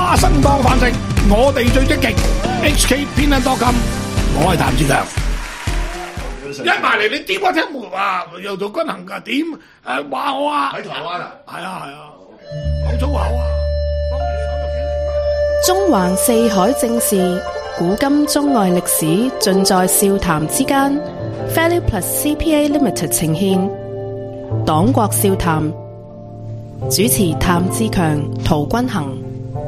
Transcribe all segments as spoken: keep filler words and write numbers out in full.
花生當飯食，我哋最積極。H K 偏袒多金，我係譚志強。一埋嚟你點我聽冇話又做軍行㗎？點誒話我啊？ 喺台灣啊？ 係啊係啊，講粗口啊！ 中環四海正事，古今中外歷史，盡在笑談之間。Value Plus C P A Limited 呈獻黨國笑談，主持譚志強、陶君行。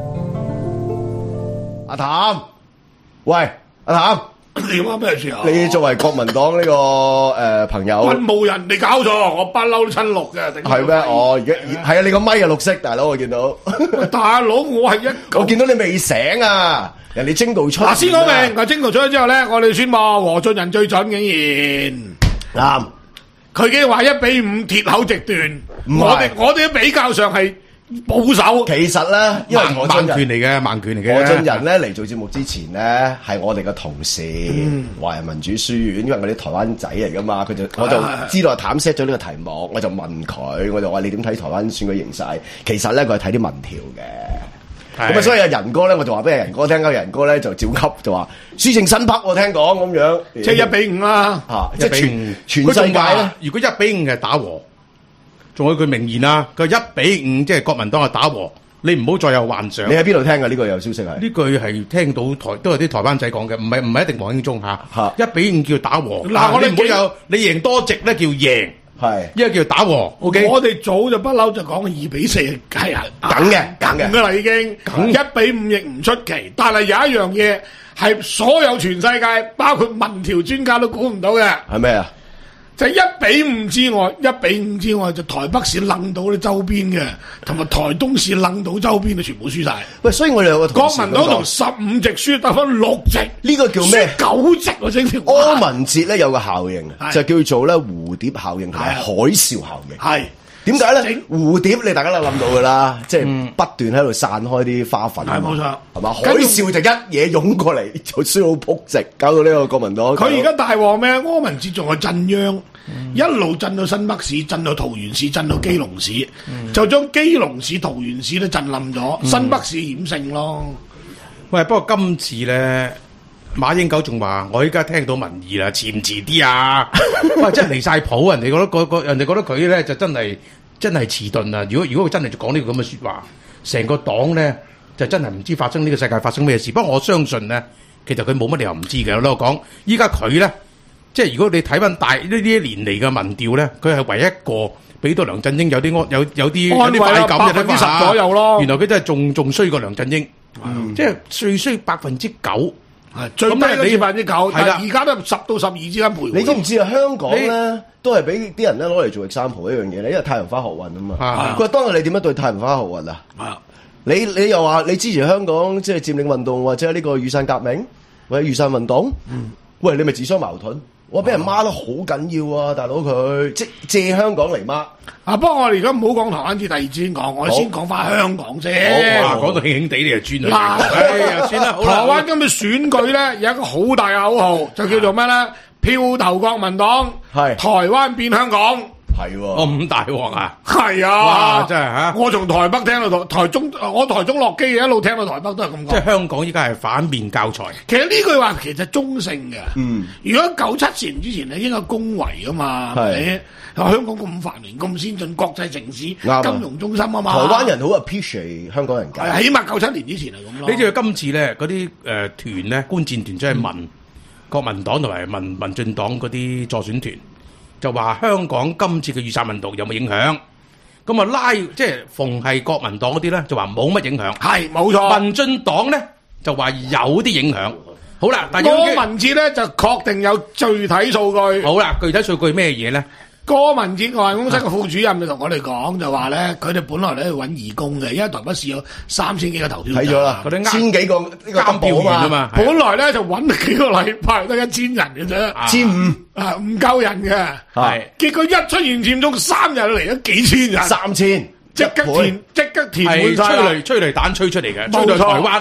阿譚，喂，阿譚。 你話咩事啊？ 你作為國民黨呢、這個誒、呃、朋友， 軍務人你搞錯，我不嬲都親綠嘅。 係咩？哦，而家係啊！你個咪係綠色，大佬我見到。 大佬，我係一我見到你未醒啊！人哋徵道出。 嗱，先講明，我徵道出咗之後咧，我哋宣布何俊仁最準，竟然啱。佢已經話一比五鐵口直斷，我哋我哋比較上係保守。 其實咧，因為何俊仁盲拳嚟嘅，盲拳嚟嘅。 何俊仁咧嚟做節目之前咧，係我哋嘅同事，華人民主書院，因為我哋台灣仔嚟噶嘛，佢就我就知道譚 set 咗呢個題目，我就問佢，我就話你點睇台灣選舉形勢？其實咧佢係睇啲民調嘅。咁啊，所以阿仁哥咧，我就話俾阿仁哥聽，阿仁哥咧就照級就話輸成新北，我聽講咁樣， 即係一比五啦， 嚇，即係全全世界咧。 如果一比五係打和，仲有句名言啊，佢一比五即係國民黨係打和，你唔好再有幻想。 你喺邊度聽㗎？呢個有消息係？ 呢句係聽到台都有啲台灣仔講嘅，唔係唔係一定黃興忠嚇。嚇，一比五叫打和。嗱，我哋唔好有你贏多席咧叫贏。係，一個叫打和 ，OK。 我哋早就不嬲就講二比四係梗嘅，梗嘅㗎啦已經，一比五亦唔出奇。但係有一樣嘢係所有全世界包括民調專家都估唔到嘅， 係咩啊？ 就係一比五之外，一比五之外就台北市楞到啲周邊嘅，同埋台東市楞到周邊嘅全部輸晒。 喂，所以我哋有個國民黨同十五席輸得翻六席， 呢個叫咩？ 九席喎，整條。 柯文哲咧有個效應，就叫做咧蝴蝶效應同埋海嘯效應。係點解咧？蝴蝶你大家都諗到㗎啦，即係不斷喺度散開啲花粉。係冇錯，係嘛？海嘯就一嘢湧過嚟，就輸到撲直，搞到呢個國民黨。 佢而家大鑊咩？柯文哲仲係震央。嗯、一路震到新北市，震到桃園市，震到基隆市，嗯、就將基隆市、桃園市都震冧咗，嗯、新北市險勝咯。 喂，不過今次咧，馬英九仲話：我依家聽到民意啦，遲唔遲啲啊？哇，真係離晒譜，人哋覺得個個，人哋覺得佢咧就真係真係遲鈍啊！如果如果佢真係講呢個咁嘅説話，成個黨咧就真係唔知發生呢個世界發生咩事。不過我相信咧，其實佢冇乜理由唔知嘅。我講依家佢咧。即係如果你睇翻大呢啲一年嚟嘅民調咧，佢係唯一一個俾到梁振英有啲安有有啲有啲快感嘅，百分之十左右咯。原來佢真係仲仲衰過梁振英，嗯、即係最衰百分之九， 最低嗰啲百分之九。係啦，而家都十到十二之間徘徊。 你知唔知啊？香港咧都係俾啲人咧攞嚟做 example 一樣嘢咧，因為太陽花學運啊嘛。佢話當日你點樣對太陽花學運啊？啊你你又話你支持香港即係佔領運動或者呢個雨傘革命或者雨傘運動？嗯、喂，你咪自相矛盾。我俾人罵得好緊要啊，大佬佢即借香港嚟罵。 啊，不過我哋而家唔好講台灣節，第二節先講，我哋先講翻香港先。 哇，講到興興地你就專啦。 嗱，哎呀，算啦，台灣今次選舉咧有一個好大嘅口號，就叫做咩咧？票投國民黨，係台灣變香港。 係喎， 咁大鑊啊！ 係啊， 哇，真係嚇！ 我從台北聽到台台中，我台中落機一路聽到台北都係咁講。 即係香港依家係反面教材。 其實呢句話其實中性嘅。 嗯， 如果九七前之前咧，應該恭維噶嘛，係咪？香港咁繁榮、咁先進、國際城市、金融中心啊嘛。 台灣人好 appreciate 香港人㗎。 係，起碼九七年之前係咁咯。 你知道今次咧嗰啲誒團咧觀戰團，即係民國民黨同埋民民進黨嗰啲助選團。就話香港今次嘅雨傘運動有冇影響？咁啊拉即係逢係國民黨嗰啲咧，就話冇乜影響。係冇錯。民進黨咧就話有啲影響。好啦，但係柯文哲咧就確定有具體數據。 好啦，具體數據咩嘢咧？ 柯文哲辦公室嘅副主任就同我哋講，就話咧，佢哋本來咧去揾義工嘅，因為台北市有三千幾個投票站， 睇咗啦，千幾個呢個監票啊嘛。本來咧就揾幾個禮拜得一千人嘅啫，千五啊唔夠人嘅，係。結果一出現佔中，三日嚟咗幾千人， 三千， 即刻填，即刻填滿晒。 催淚催淚彈吹出嚟嘅，吹到台灣。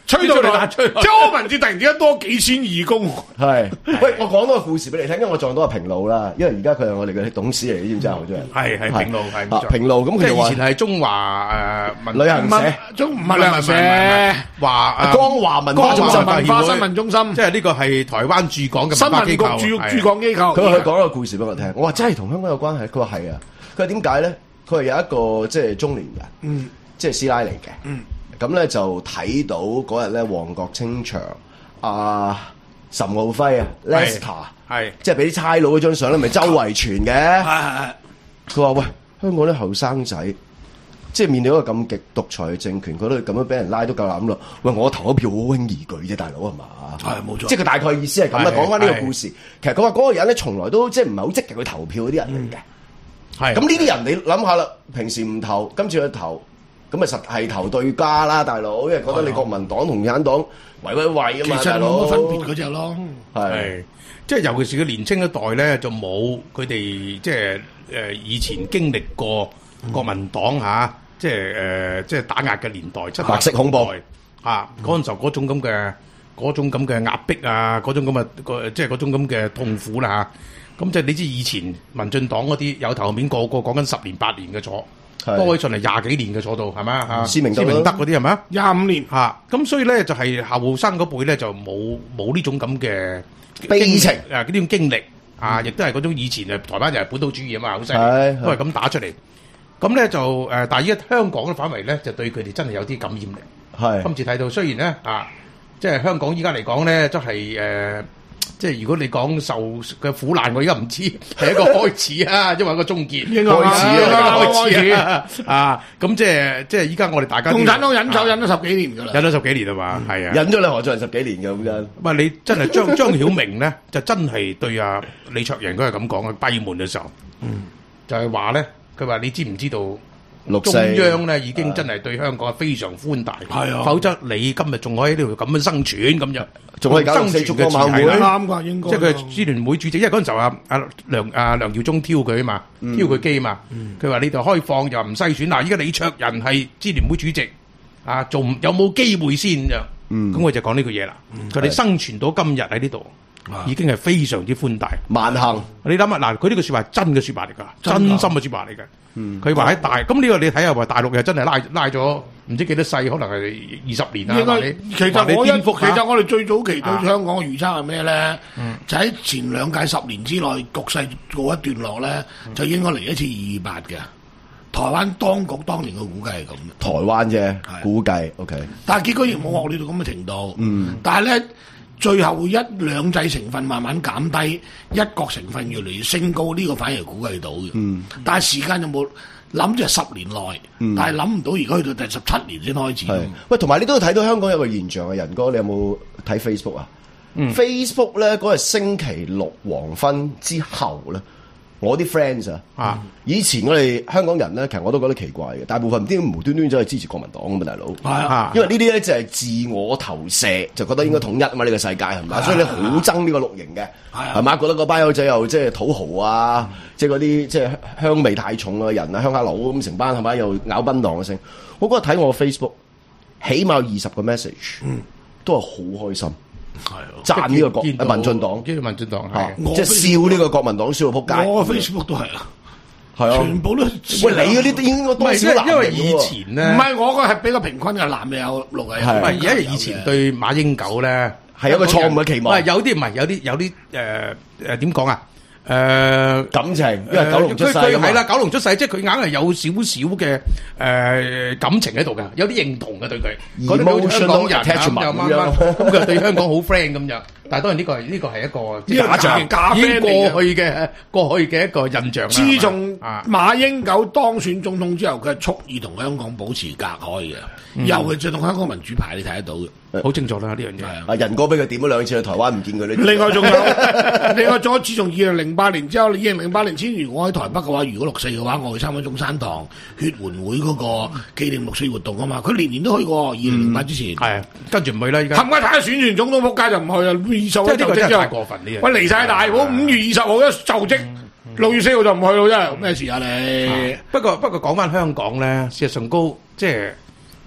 吹到打吹到即係柯文哲突然之間多幾千義工。 係，喂，我講多個故事俾你聽，因為我撞到阿平路啦，因為而家佢係我哋嘅董事嚟，你知唔知啊？好多人係係平路係啊平路，咁佢就話即係以前係中華誒旅行社， 中唔係旅行社， 華光華文化中心文化新聞中心， 即係呢個係台灣駐港嘅新聞文化機構局駐駐港機構。 佢佢講一個故事俾我聽，我話真係同香港有關係，佢話係啊，佢話點解咧？佢係有一個即係中年人， 嗯， 即係師奶嚟嘅， 嗯， 咁咧就睇到嗰日咧旺角清場，阿岑敖暉啊 Lester 係即係俾啲差佬嗰張相咧，咪周圍傳嘅。 係係係。 佢話：喂，香港啲後生仔，即係面對一個咁極獨裁嘅政權，覺得咁樣俾人拉都夠膽咯。喂，我投一票好輕易舉啫，大佬係嘛？ 係冇錯。 即係佢大概意思係咁啦。講翻呢個故事，其實佢話嗰個人咧，從來都即係唔係好積極去投票嗰啲人嚟嘅。 係咁呢啲人你諗下啦，平時唔投，今次去投，咁咪實係投對家啦，大佬，因為覺得你國民黨同共產黨圍圍圍啊嘛， 其實冇乜分別嗰只咯。 係， 即係尤其是個年青一代咧，就冇佢哋即係誒以前經歷過國民黨嚇，即係誒即係打壓嘅年代，七白色恐怖嚇嗰陣時候嗰種咁嘅嗰種咁嘅壓迫啊，嗰種咁嘅個即係嗰種咁嘅痛苦啦嚇。咁即係你知以前民進黨嗰啲有頭面個個講緊十年八年嘅坐，多偉信係廿幾年嘅坐到係咪啊？ 施明德施明德嗰啲係咪啊？ 廿五年嚇，咁所以咧就係後生嗰輩咧就冇冇呢種咁嘅悲情啊！呢種經歷啊，亦都係嗰種以前誒台灣就係本土主義啊嘛，好犀利， 係都係咁打出嚟。咁咧就誒，但係依家香港嘅範圍咧，就對佢哋真係有啲感染力。 係今次睇到，雖然咧啊，即係香港依家嚟講咧，都係誒，即係如果你講受嘅苦難，我而家唔知係一個開始啊，因為一個終結應該開始啊開始啊啊！咁即係即係依家我哋大家共產黨忍手忍咗十幾年㗎啦。 忍咗十幾年啊嘛，係啊。 忍咗你何俊仁十幾年嘅咁樣。 唔係你真係張張曉明咧，就真係對阿李卓人嗰係咁講嘅閉門嘅時候，嗯，就係話咧，佢話你知唔知道中六四央咧已經真係對香港係非常寬大， 係啊， 否則你今日仲可以喺呢度咁樣生存咁樣， 仲可以搞六四燭光晚會啱㗎，應該。 即係佢係支聯會主席，因為嗰陣時候阿阿梁阿梁耀忠挑佢啊嘛，挑佢機嘛，佢話你度開放又唔篩選，嗱依家李卓人係支聯會主席，啊，仲有冇機會先咁？咁我就講呢句嘢啦，佢哋生存到今日喺呢度。已經係非常之寬大， 萬幸。 你諗下，嗱，佢呢個説話係真嘅説話嚟㗎，真心嘅説話嚟嘅。佢話喺大，咁呢個你睇下話大陸又真係拉拉咗唔知幾多世，可能係二十年啦。 應該其實我一其實我哋最早期對香港嘅預測係咩咧？就喺前兩屆十年之內局勢告一段落咧，就應該嚟一次二二八嘅。台灣當局當年嘅估計係咁。 台灣啫，估計 OK。 但係結果亦冇惡劣到咁嘅程度。嗯，但係咧。最後會一兩制成分慢慢減低，一國成分越嚟越升高，呢、這個反而估計到嘅。嗯，但係時間有冇諗住係十年內，嗯、但係諗唔到而家去到第十七年先開始。 喂，同埋你都睇到香港有個現象啊，仁哥，你有冇睇 Facebook 啊、嗯、？Facebook 咧嗰日星期六黃昏之後咧。我啲 friends 啊，啊以前我哋香港人咧，其實我都覺得奇怪嘅，大部分唔知無端端走去支持國民黨咁嘛，大佬。係啊，因為呢啲咧就係自我投射，就覺得應該統一啊嘛，呢、嗯、個世界係咪？所以你好憎呢個綠營嘅，係嘛？覺得嗰班友仔又即係土豪啊，即係嗰啲即係香味太重嘅人啊，鄉下佬咁成班係咪？又咬檳榔嘅聲。我嗰日睇我 Facebook，起碼二十個 message，、嗯、都係好開心。係讚呢個國民進黨， 跟住民進黨係即係笑呢個國民黨笑到撲街。 我 Facebook 都係啊， 係啊， 全部都。喂， 你嗰啲都應該多少男， 因為以前咧，唔係我個係比較平均嘅，男嘅有六嘅。 唔係而家以前對馬英九咧係一個錯誤嘅期望。 唔係有啲唔係有啲有啲誒誒點講啊？誒、呃、 感情，因為九龍出世㗎嘛， 係啦，九龍出世，即係佢硬係有少少嘅誒感情喺度嘅，有啲認同嘅對佢，覺得好似香港人咁樣，咁佢對香港好 friend 咁樣。但係當然呢個係呢個係一個假象，已經過去嘅過去嘅一個印象。 自從馬英九當選總統之後，佢係蓄意同香港保持隔開嘅， 嗯、 又係就同香港民主派，你睇得到嘅。 好清楚啦，呢樣嘢。 阿仁哥俾佢點咗兩次去台灣，唔見佢呢。 另外仲有，另外仲有，自從二零零八年之後，二零零八年前如果喺台北嘅話，如果六四嘅話，我去參加中山堂血援會嗰個紀念六四活動啊嘛。佢年年都去過，二零零八之前。係、嗯， 跟住唔去啦，依家。冚家睇下選完總統仆街就唔去啦，二十號就職之後。太過分呢樣。喂，離晒大譜，五月二十號一就職，六、嗯、月四號就唔去咯，真係咩事啊你？ 啊不過不過講翻香港咧，事實上高即係。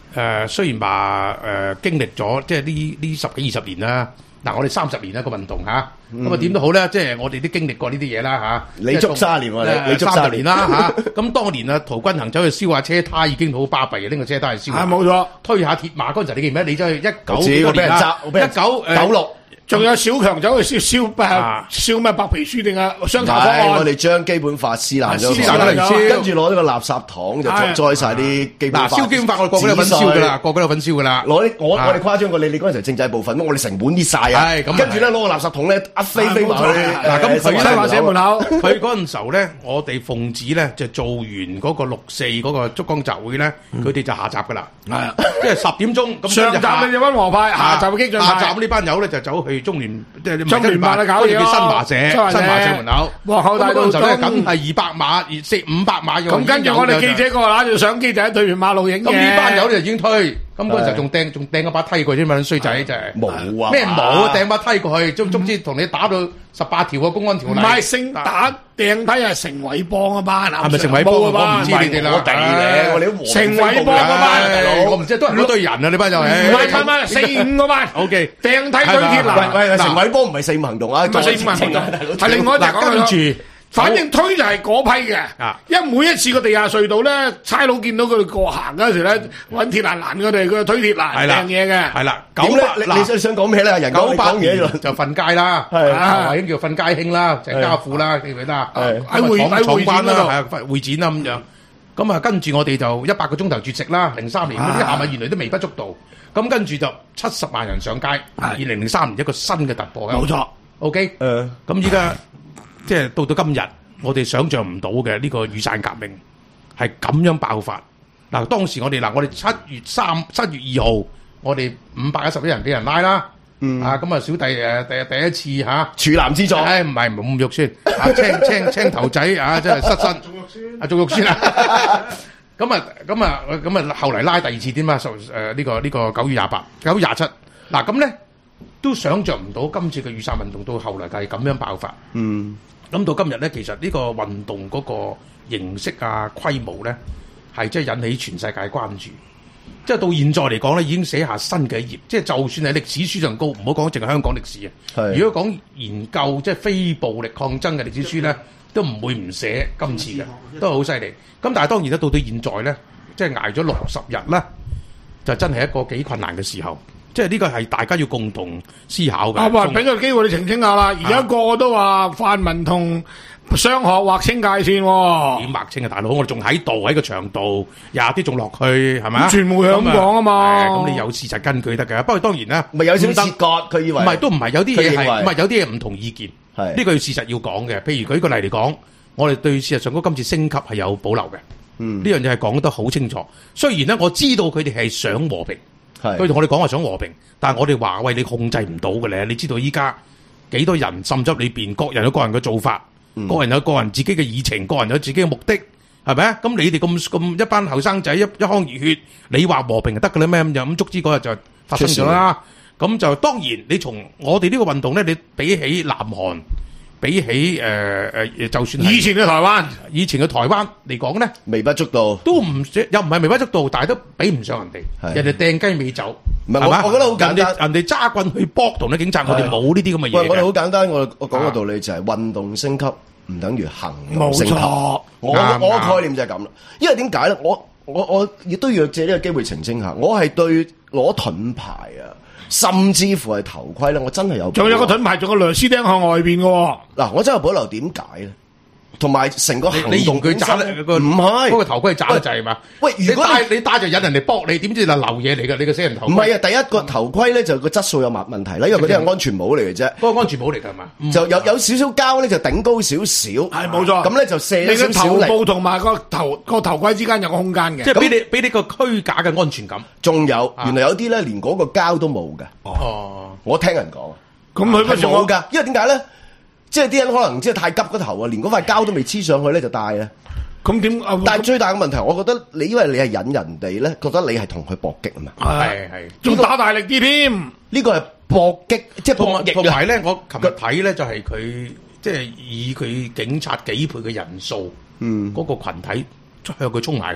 誒雖然話誒經歷咗即係呢呢十幾二十年啦，嗱我哋三十年啦個運動嚇，咁啊點都好咧，即係我哋都經歷過呢啲嘢啦嚇。 你足三年喎，你你足三十年啦嚇。咁當年啊，陶君行走去燒下車胎已經好巴閉嘅，呢個車胎係燒。 係冇錯， 推下鐵馬嗰陣時，你記唔記得？你走去一九我知幾多年啦？ 我俾人揸我俾人一九九六。 仲有小強走去燒燒啊燒咩白皮書定啊雙頭方係，我案？ 哋將基本法撕爛咗撕爛咗嚟燒跟住攞呢個垃圾桶就係載晒啲基本嗱， 法。 燒基本法我哋個個都有份燒噶啦，個個都有份燒噶啦。 攞啲我啊我哋誇張過你，你嗰陣時政制部分，我哋成本搣晒啊！ 係咁啊跟住咧攞個垃圾桶咧一飛飛埋去係嗱咁佢西華社門口， 佢嗰陣時候咧，我哋奉旨咧就做完嗰個六四嗰個燭光集會咧，佢哋就下集噶啦。 係啊， 即係十點鐘咁上集你就温和派，下集嘅激進派。 下集呢班友咧就走去中聯，即係中聯辦啊搞嘢咯嗰度叫新華社， 新華社新華社門口。 皇后大道咁嗰陣時候咧， 中梗係二百碼、四五百碼嘅。 咁跟住我哋記者個拿住相機就喺對面馬路影嘅。 咁呢班友咧就已經推，咁嗰陣時候仲掟仲掟一把梯過去啫嘛，衰仔真係。 冇啊！ 咩冇啊？掟把梯過去，總總之同你打到十八條嘅公安條例。 唔係姓打掟梯係成偉邦嗰班啊， 係咪成偉邦啊？ 冇嗰班我唔知你哋啦， 我哋咧，我哋啲成偉邦嗰班唉大佬我唔知都係嗰堆人啊！呢班就唔係係唔係唔係四五嗰班。 O K， 掟梯推鐵欄， 喂喂， 嗱成偉波唔係四五行動啊， 唔係四五行動，係另外一隻嗱， 講跟緊。 住反正推就係嗰批嘅啊， 因為每一次個地下隧道咧，差佬見到佢哋過行嗰陣時咧，揾鐵欄攔佢哋，佢就推鐵欄係啦掟嘢嘅。 係啦，九點咧？ 八你你想想講咩咧？人講九八你講嘢年就瞓街啦， 係啊已經叫瞓街興啦，鄭家富啦，記唔記得啊？ 係喺會喺會展嗰度係啊會展啦咁樣。咁啊，跟住我哋就一百個鐘頭絕食啦。零三年嗰啲下米原來都微不足道，咁跟住就七十萬人上街。二零零三年一個新嘅突破。 冇錯。 OK， 誒咁依家即係到到今日，我哋想象唔到嘅呢個雨傘革命係咁樣爆發。嗱，當時我哋嗱，我哋七月三七月二號，我哋五百一十一人俾人拉啦。嗯。啊，咁啊，小弟誒第第一次嚇。 處男之作。 唉，唔係唔咁肉酸，啊青青青頭仔啊，真係失身。仲肉酸。啊，仲肉酸啊！咁啊，咁啊，咁啊，後嚟拉第二次添嘛？誒呢個呢個九月廿八、九月廿七。嗱咁咧。都想像唔到今次嘅雨傘運動到後來係咁樣爆發。嗯，咁到今日咧，其實呢個運動嗰個形式啊、規模咧，係即係引起全世界關注。即係到現在嚟講咧，已經寫下新嘅一頁。即係就算係歷史書上高，唔好講淨係香港歷史啊。 係。 如果講研究即係非暴力抗爭嘅歷史書咧，都唔會唔寫今次嘅，都係好犀利。咁但係當然咧，到到現在咧，即係捱咗六十日啦，就真係一個幾困難嘅時候。即係呢個係大家要共同思考嘅。 阿雲俾個機會你澄清下啦，而家個個都話泛民同商學劃清界線喎。 點劃清啊，大佬？我哋仲喺度喺個場度，廿啲仲落去，係咪啊？ 傳媒係咁講啊嘛。 咁你有事實根據得嘅。不過當然啦， 咪有少少切割，佢以為唔係都唔係有啲嘢係佢認為唔係有啲嘢唔同意見。 係呢個要事實要講嘅。譬如舉個例嚟講，我哋對事實上嗰今次升級係有保留嘅。嗯，呢樣嘢係講得好清楚。雖然咧，我知道佢哋係想和平。佢同我哋講話想和平，但係我哋話喂，你控制唔到嘅咧，你知道依家幾多人滲咗裏邊，各人有各人嘅做法，嗯、個人有個人自己嘅議程，個人有自己嘅目的，係咪啊？咁你哋咁咁一班後生仔一一腔熱血，你話和平就得嘅啦咩？咁就咁足之嗰日就發生咗啦。咁就當然，你從我哋呢個運動咧，你比起南韓。比起誒誒、呃，就算係以前嘅台灣， 以前嘅台灣嚟講咧， 微不足道， 都唔又唔係微不足道，但係都比唔上人哋。人哋掟雞尾走， 唔係我我覺得好簡單。 人哋人哋揸棍去搏同啲警察，我哋冇呢啲咁嘅嘢。 我哋好簡單，我我講個道理就係運動升級唔等於行動升級。我我概念就係咁啦。因為點解咧？我我我亦都要借呢個機會澄清下，我係對攞盾牌啊！甚至乎係頭盔咧，我真係有。仲有個盾牌，仲有個螺絲釘向外邊嘅。 嗱，我真係保留，點解咧？同埋成個行動佢渣咧，唔係嗰個頭盔渣得滯嘛？ 喂，如果你戴你戴就引人哋搏你，點知嗱流嘢嚟㗎？你個死人頭盔。 唔係啊！第一個頭盔咧就個質素有問問題啦，因為嗰啲係安全帽嚟嘅啫。 嗰個安全帽嚟㗎嘛？ 就有有少少膠咧就頂高少少， 係冇錯。 咁咧就射你少少力。 個頭部同埋個頭個頭盔之間有個空間嘅， 即係俾你俾你個虛假嘅安全感。 仲有原來有啲咧連嗰個膠都冇嘅。 哦， 我聽人講， 咁佢係冇㗎，因為點解咧？即係啲人可能即係太急嗰頭啊，連嗰塊膠都未黐上去咧就戴啊。 咁點？ 但係最大嘅問題，我覺得你因為你係引人哋咧，覺得你係同佢搏擊啊嘛。 係係， 仲打大力啲添。 呢個係搏擊，即係搏擊。 同埋咧，我琴日睇咧就係佢即係以佢警察幾倍嘅人數，嗯，嗰個羣體向佢衝埋去。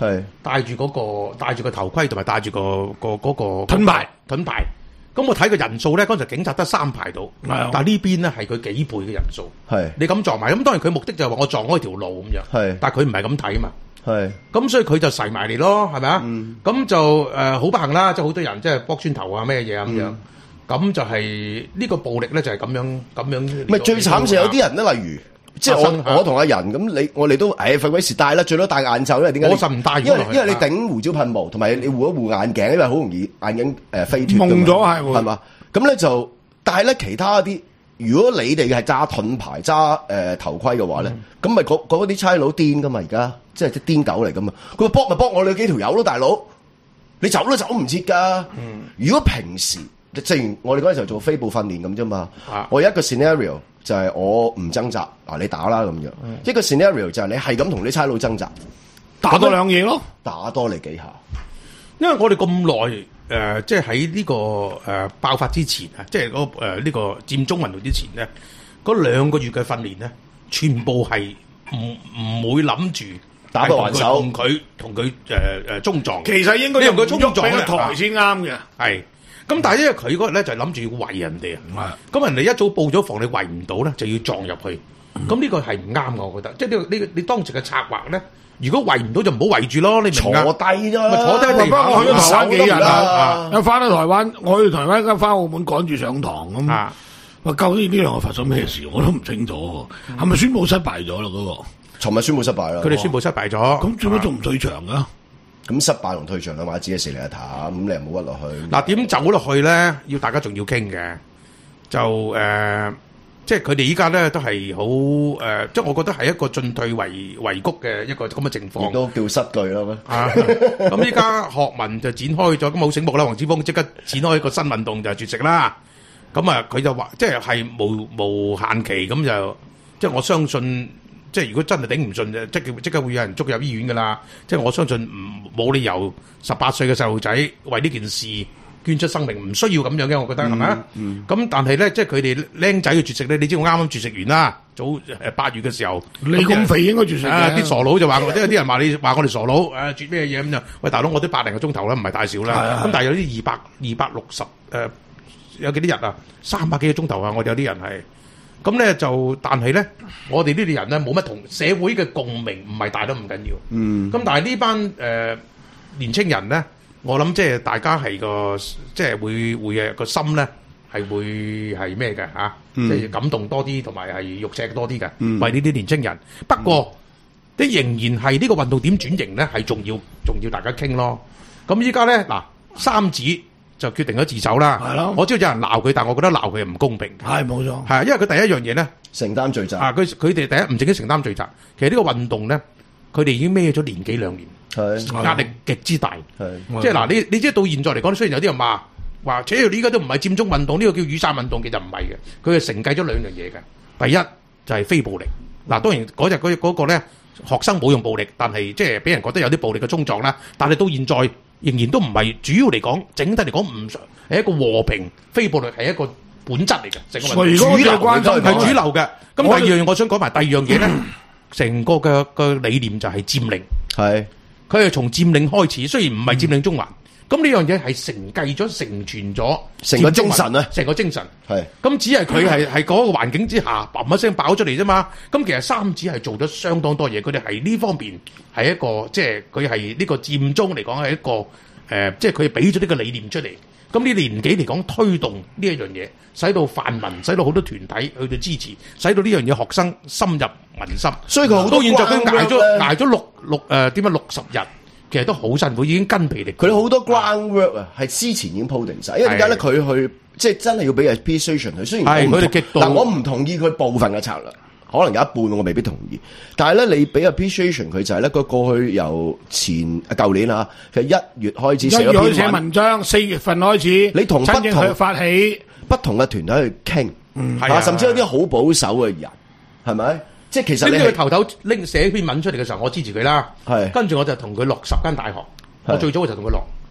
係戴住嗰個戴住個頭盔同埋戴住個個嗰個盾牌盾牌。咁我睇個人數咧，嗰陣警察得三排到， 係啊但係呢邊咧係佢幾倍嘅人數。 係你咁撞埋，咁當然佢目的就係話我撞開條路咁樣。 係但係佢唔係咁睇嘛。 係咁所以佢就噬埋嚟咯，係咪啊？咁、 嗯、 就誒好不幸啦，即係好多人即係搏磚頭啊咩嘢咁樣。咁、嗯、就係呢個暴力咧，就係咁樣咁樣。唔係最慘就有啲人咧，例如。即係我我同阿人咁，你我哋都誒費鬼事戴啦，最多戴眼罩，因為點解？ 我實唔戴， 因為因為你頂胡椒噴霧，同埋你護一護眼鏡，因為好容易眼鏡誒飛脱。 蒙咗係喎， 係嘛？咁咧就，但係咧其他啲，如果你哋係揸盾牌、揸誒、呃、頭盔嘅話咧，咁咪嗰嗰啲差佬癲噶嘛？而家即係啲癲狗嚟噶嘛？佢話搏咪搏我哋幾條友咯，大佬，你走都走唔切㗎。嗯、如果平時，正如我哋嗰陣時候做飛步訓練咁啫嘛，啊、我有一個 scenario。就係我唔掙扎，嗱你打啦咁樣。嗯、一個 scenario 就係你係咁同啲差佬掙扎， 打多兩嘢咯， 打多你幾下。 因為我哋咁耐誒，即係喺呢個誒、呃、爆發之前啊，即係嗰誒呢個佔中運動之前咧，嗰兩個月嘅訓練咧，全部係唔唔會諗住打個還手， 同佢同佢誒誒衝撞。 其實應該用佢衝撞嘅台先啱嘅， 係。咁但係因為佢嗰日咧就係諗住要圍人哋啊，咁人哋一早報咗防，你圍唔到咧就要撞入去，咁呢個係唔啱嘅，我覺得。即係呢個呢個你當時嘅策劃咧，如果圍唔到就唔好圍住咯，你明啊？ 坐低啫， 咪坐低地方。 我去咗台灣幾日啊，一翻到台灣，我去台灣跟翻澳門趕住上堂咁。話究竟呢兩個發生咩事，我都唔清楚，係咪宣佈失敗咗啦？嗰個尋日宣佈失敗啦， 佢哋宣佈失敗咗， 咁做乜仲唔退場啊？ 咁失敗同退場兩碼子嘅事嚟一談，咁你又冇屈落去。 嗱，點走落去咧？要大家仲要傾嘅，就誒、呃，即係佢哋依家咧都係好誒，即係我覺得係一個進退維維谷嘅一個咁嘅情況。 亦都叫失據咯。 啊，咁依家學民就展開咗，咁好醒目啦！黃之鋒即刻展開一個新運動就係絕食啦。咁啊，佢就話即係係無無限期咁就，即係我相信。即係如果真係頂唔順，即即刻會有人捉入醫院㗎啦。即係我相信唔冇理由十八歲嘅細路仔為呢件事捐出生命，唔需要咁樣嘅，我覺得係咪啊？咁、嗯嗯、但係咧，即係佢哋僆仔嘅絕食咧，你知我啱啱絕食完啦，早誒八月嘅時候， 你咁肥應該絕食嘅。 啲傻佬就話，即係啲人話你話我哋傻佬誒絕咩嘢咁就，喂大佬，我都百零個鐘頭啦，唔係大少啦。咁但係有啲二百二百六十誒有幾多日啊？三百幾個鐘頭啊！我哋有啲人係。咁咧就，但係咧，我哋呢啲人咧冇乜同社會嘅共鳴，唔係大得唔緊要。嗯。咁但係呢班誒、呃、年青人咧，我諗即係大家係個即係會會嘅個心咧係會係咩嘅嚇？即係感動多啲，同埋係肉赤多啲嘅，嗯、為呢啲年青人。不過，你、嗯、仍然係呢個運動點轉型咧，係重要，重要大家傾咯。咁依家咧嗱，三子。就決定咗自首啦。係咯，我知道有人鬧佢，但係我覺得鬧佢係唔公平。係冇錯。係啊，因為佢第一樣嘢咧，承擔罪責。啊，佢佢哋第一唔淨止承擔罪責，其實呢個運動咧，佢哋已經孭咗年幾兩年，係壓力極之大。係，即係嗱，你你知道到現在嚟講，雖然有啲人話話，且你依家都唔係佔中運動，呢個叫雨傘運動，其實唔係嘅。佢係承繼咗兩樣嘢嘅。第一就係非暴力。嗱，當然嗰日嗰嗰個咧，學生冇用暴力，但係即係俾人覺得有啲暴力嘅衝撞啦。但係到現在。仍然都唔係主要嚟講，整體嚟講唔係一個和平，非暴力係一個本質嚟嘅，成個主流係主流嘅。咁第二樣我想講埋第二樣嘢咧，成個嘅嘅理念就係佔領，係佢係從佔領開始，雖然唔係佔領中環，咁呢樣嘢係承繼咗、承傳咗成個精神啊，成個精神係。咁只係佢係係嗰個環境之下，砰一聲爆出嚟啫嘛。咁其實三子係做咗相當多嘢，佢哋係呢方面係一個即係佢係呢個佔中嚟講係一個誒、呃，即係佢俾咗呢個理念出嚟。咁呢年紀嚟講推動呢一樣嘢，使到泛民，使到好多團體去到支持，使到呢樣嘢學生深入民心。所以佢好多現在佢捱咗捱咗六六誒點解六十日。其實都好辛苦，已經筋疲力盡。佢好多 groundwork 啊，係之前已經鋪定晒。因為點解咧？佢去即係真係要俾 appreciation 佢。雖然係佢哋極度，但我唔同意佢部分嘅策略，可能有一半我未必同意。但係咧，你俾 appreciation 佢就係咧，佢過去由前啊舊年啊，其實一月開始寫咗篇寫文章，四月份開始，你同不同發起不同嘅團體去傾，嗯，啊，甚至有啲好保守嘅人，係咪？即係其實你佢頭頭拎寫篇文出嚟嘅時候，我支持佢啦。係，跟住我就同佢落十間大學。我最早就同佢落，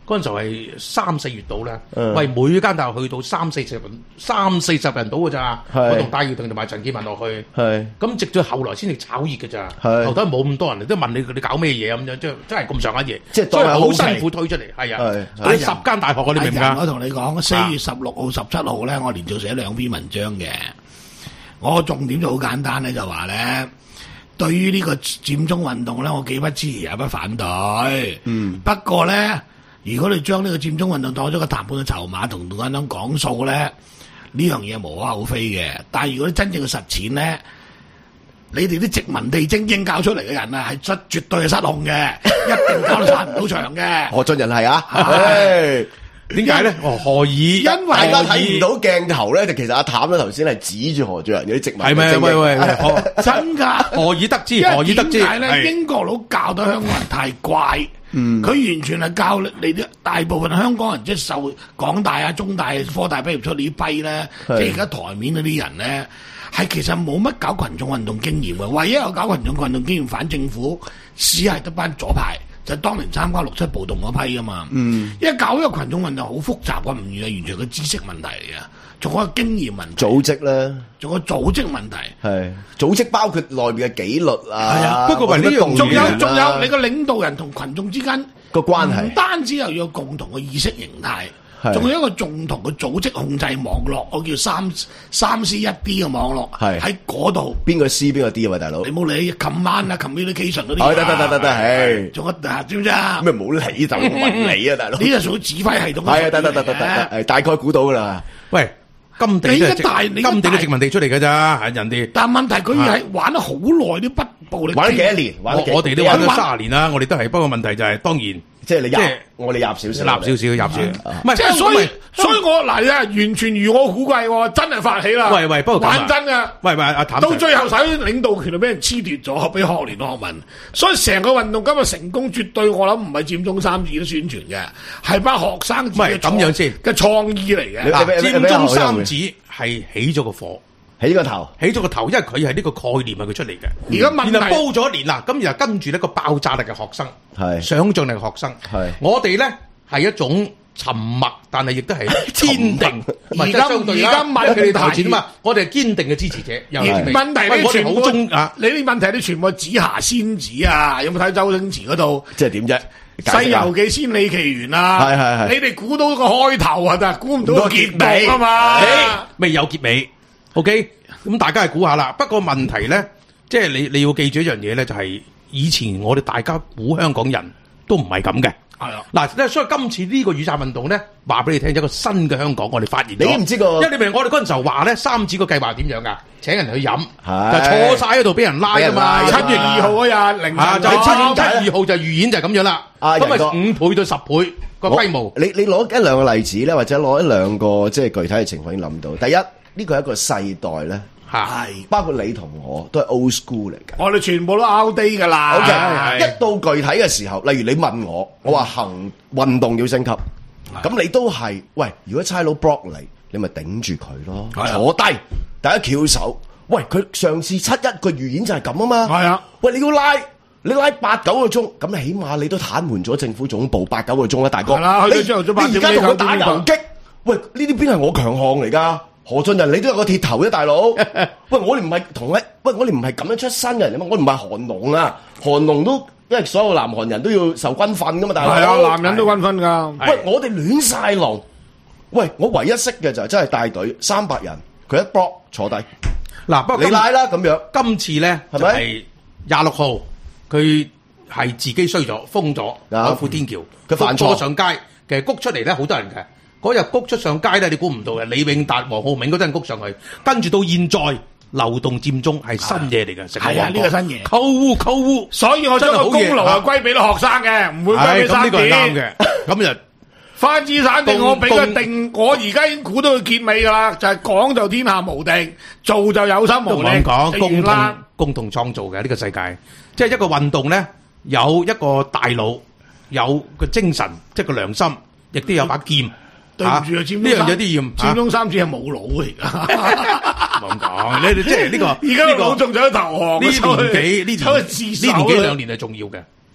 嗰陣時候係三四月度咧， 嗯喂，每間大學去到三四十人，三四十人到㗎咋。 係我同戴耀廷同埋陳建文落去， 係咁直到後來先至炒熱㗎咋。 係頭頭冇咁多人，都問你你搞咩嘢咁樣，即係真係咁上下嘢， 即係所以好當係好辛苦推出嚟，係啊係， 你十間大學我哋明唔明啊？ 我同你講，四月十六號、十七號咧，我連續寫兩篇文章嘅。我重點就好簡單咧，就話咧，對於呢個佔中運動咧，我既不支持也不反對。嗯，不過咧，如果你將呢個佔中運動當咗個談判嘅籌碼，同共產黨講數咧，呢樣嘢無可厚非嘅。但係如果你真正嘅實踐咧，你哋啲殖民地精英教出嚟嘅人啊，係絕絕對係失控嘅，一定搞到散唔到場嘅。 何俊仁係啊， 係點解咧？哦，何以？ 因為大家睇唔到鏡頭咧，就其實阿譚咧頭先係指住何俊仁嗰啲殖民係咪？喂喂喂， 真㗎， 何以得知？ 因為何以得知？ 點解咧？ 係英國佬教到香港人太怪，佢、完全係教你啲大部分香港人，即係受港大啊、中大、科大畢業出呢批咧，即係而家台面嗰啲人咧，係其實冇乜搞群眾運動經驗嘅，唯一有搞群眾運動經驗反政府，只係得班左派。就當年參加六七暴動嗰批噶嘛，嗯，因為搞呢個群眾運動好複雜嘅，唔係完全個知識問題嚟嘅，仲有個經驗問題， 組織咧， 仲有個組織問題， 係組織包括內邊嘅紀律啊， 係啊不過為呢樣仲有或者動員啊仲有你個領導人同群眾之間個關係唔單止又要有共同嘅意識形態。 係仲有一個共同嘅組織控制網絡，我叫三三 C 一 D 嘅網絡， 係喺嗰度。 邊個 C 邊個 D 啊？喂，大佬， 你冇理 command 啊 communication 嗰啲。 哦得得得得得係仲有啊，知唔知啊？ 咩冇理就問你啊，大佬。 呢個屬於指揮系統。 係啊，得得得得得，係大概估到噶啦。 喂，金地都你係而家大你而家金地都大殖民地出嚟㗎咋，係人哋。 但係問題佢係玩咗好耐都不暴力。 玩咗幾多年？玩我咗幾我哋都玩咗玩三十年啦，我哋都係。不過問題就係當然。 即係你入即係， 我哋入少少， 立少少，入少少，唔係即係所以香， 所以我嗱啊，完全如我估計喎，真係發起啦。 喂喂不過咁啊玩真噶。 喂喂，阿譚到最後，使領導權就俾人褫奪咗，俾學聯學民，所以成個運動今日成功，絕對我諗唔係佔中三子都宣傳嘅，係班學生自己唔係咁樣先嘅創意嚟嘅。 嗱， 你你你佔中三子係起咗個火， 起個頭， 起咗個頭，因為佢係呢個概念係佢出嚟嘅。 而家問題然後煲咗一年啦，咁然後跟住呢個爆炸力嘅學生， 係想像力嘅學生， 係我哋咧係一種沉默，但係亦都係堅定。唔係而家即係相對啦而家問佢哋投題錢啊嘛，我哋係堅定嘅支持者。又而問題喂我哋好你全部中啊！ 你啲問題你全部係紫霞仙子啊！有冇睇周星馳嗰度即係點啫？ 《西遊記》先理奇緣啊？ 係係係你哋估到個開頭啊，但係估唔到個結尾啊嘛。 誒未有結尾，OK，咁大家係估下啦。不過問題咧，即係你你要記住一樣嘢咧，就係以前我哋大家估香港人都唔係咁嘅。 係啊， 嗱，所以今次呢個雨傘運動咧，話俾你聽，一個新嘅香港，我哋發現咗。 你唔知個因為你明我哋嗰陣時候話咧，三子個計劃點樣㗎？請人去飲， 係就坐晒喺度俾人拉㗎嘛。 俾人拉七月二號嗰日凌啊， 晨就係七月七七二號就預演就係咁樣啦。咁咪啊仁哥五倍到十倍個規模。 你你攞一兩個例子咧，或者攞一兩個即係具體嘅情況已經諗到。第一，呢個係一個世代咧， 嚇係包括你同我都係 old school 嚟嘅。 我哋全部都 out day 㗎啦。 O K， 係一到具體嘅時候，例如你問我，我話行運動要升級，咁你都係喂，如果差佬 block 你，你咪頂住佢咯， 係啊坐低，大家翹手。喂，佢上次七一個預演就係咁啊嘛。 係啊， 喂，你要拉，你拉八九個鐘，咁你起碼你都癱瘓咗政府總部八九個鐘啦，大哥。 係啦去到你朝頭早八點你而家同佢打你遊擊，喂，呢啲邊係我強項嚟㗎？何俊仁，你都有個鐵頭啫，大佬。喂，我哋唔係同一，喂，我哋唔係咁樣出身嘅人啊嘛，我唔係韓農啊，韓農都因為所有南韓人都要受軍訓㗎嘛，大佬。 係啊，男人都軍訓㗎。 喂，我哋亂晒龍。喂，我唯一識嘅就係真係帶隊三百人，佢一 block 坐低， 嗱，不過今你拉啦咁樣。 今次咧係咪就係廿六號，佢係自己衰咗，封咗啊嗰副天橋， 佢犯錯谷咗上街，其實谷出嚟咧好多人嘅。嗰日谷出上街咧，你估唔到嘅，李永達、黃浩銘嗰陣谷上去，跟住到現在流動佔中係新嘢嚟嘅，成係啊呢個新嘢溝污溝污， 所以我將個功勞係歸俾啲學生嘅，唔會歸俾三係咁呢個係啱子。 嘅，咁就。 翻資產定我俾佢共定，我而家已經估到佢結尾㗎啦，就係講就天下無敵，做就有心都唔無力。 咁講，共同就完啦共同創造嘅呢個世界，即係一個運動咧，有一個大腦，有個精神，即係個良心，亦都有把劍。 對唔住啊，佔中呢樣有啲厭。 佔中三子係冇腦嚟㗎。 唔講，你哋即係呢個而家個腦仲想投降， 呢年紀呢走去自首年呢年幾兩年係重要嘅。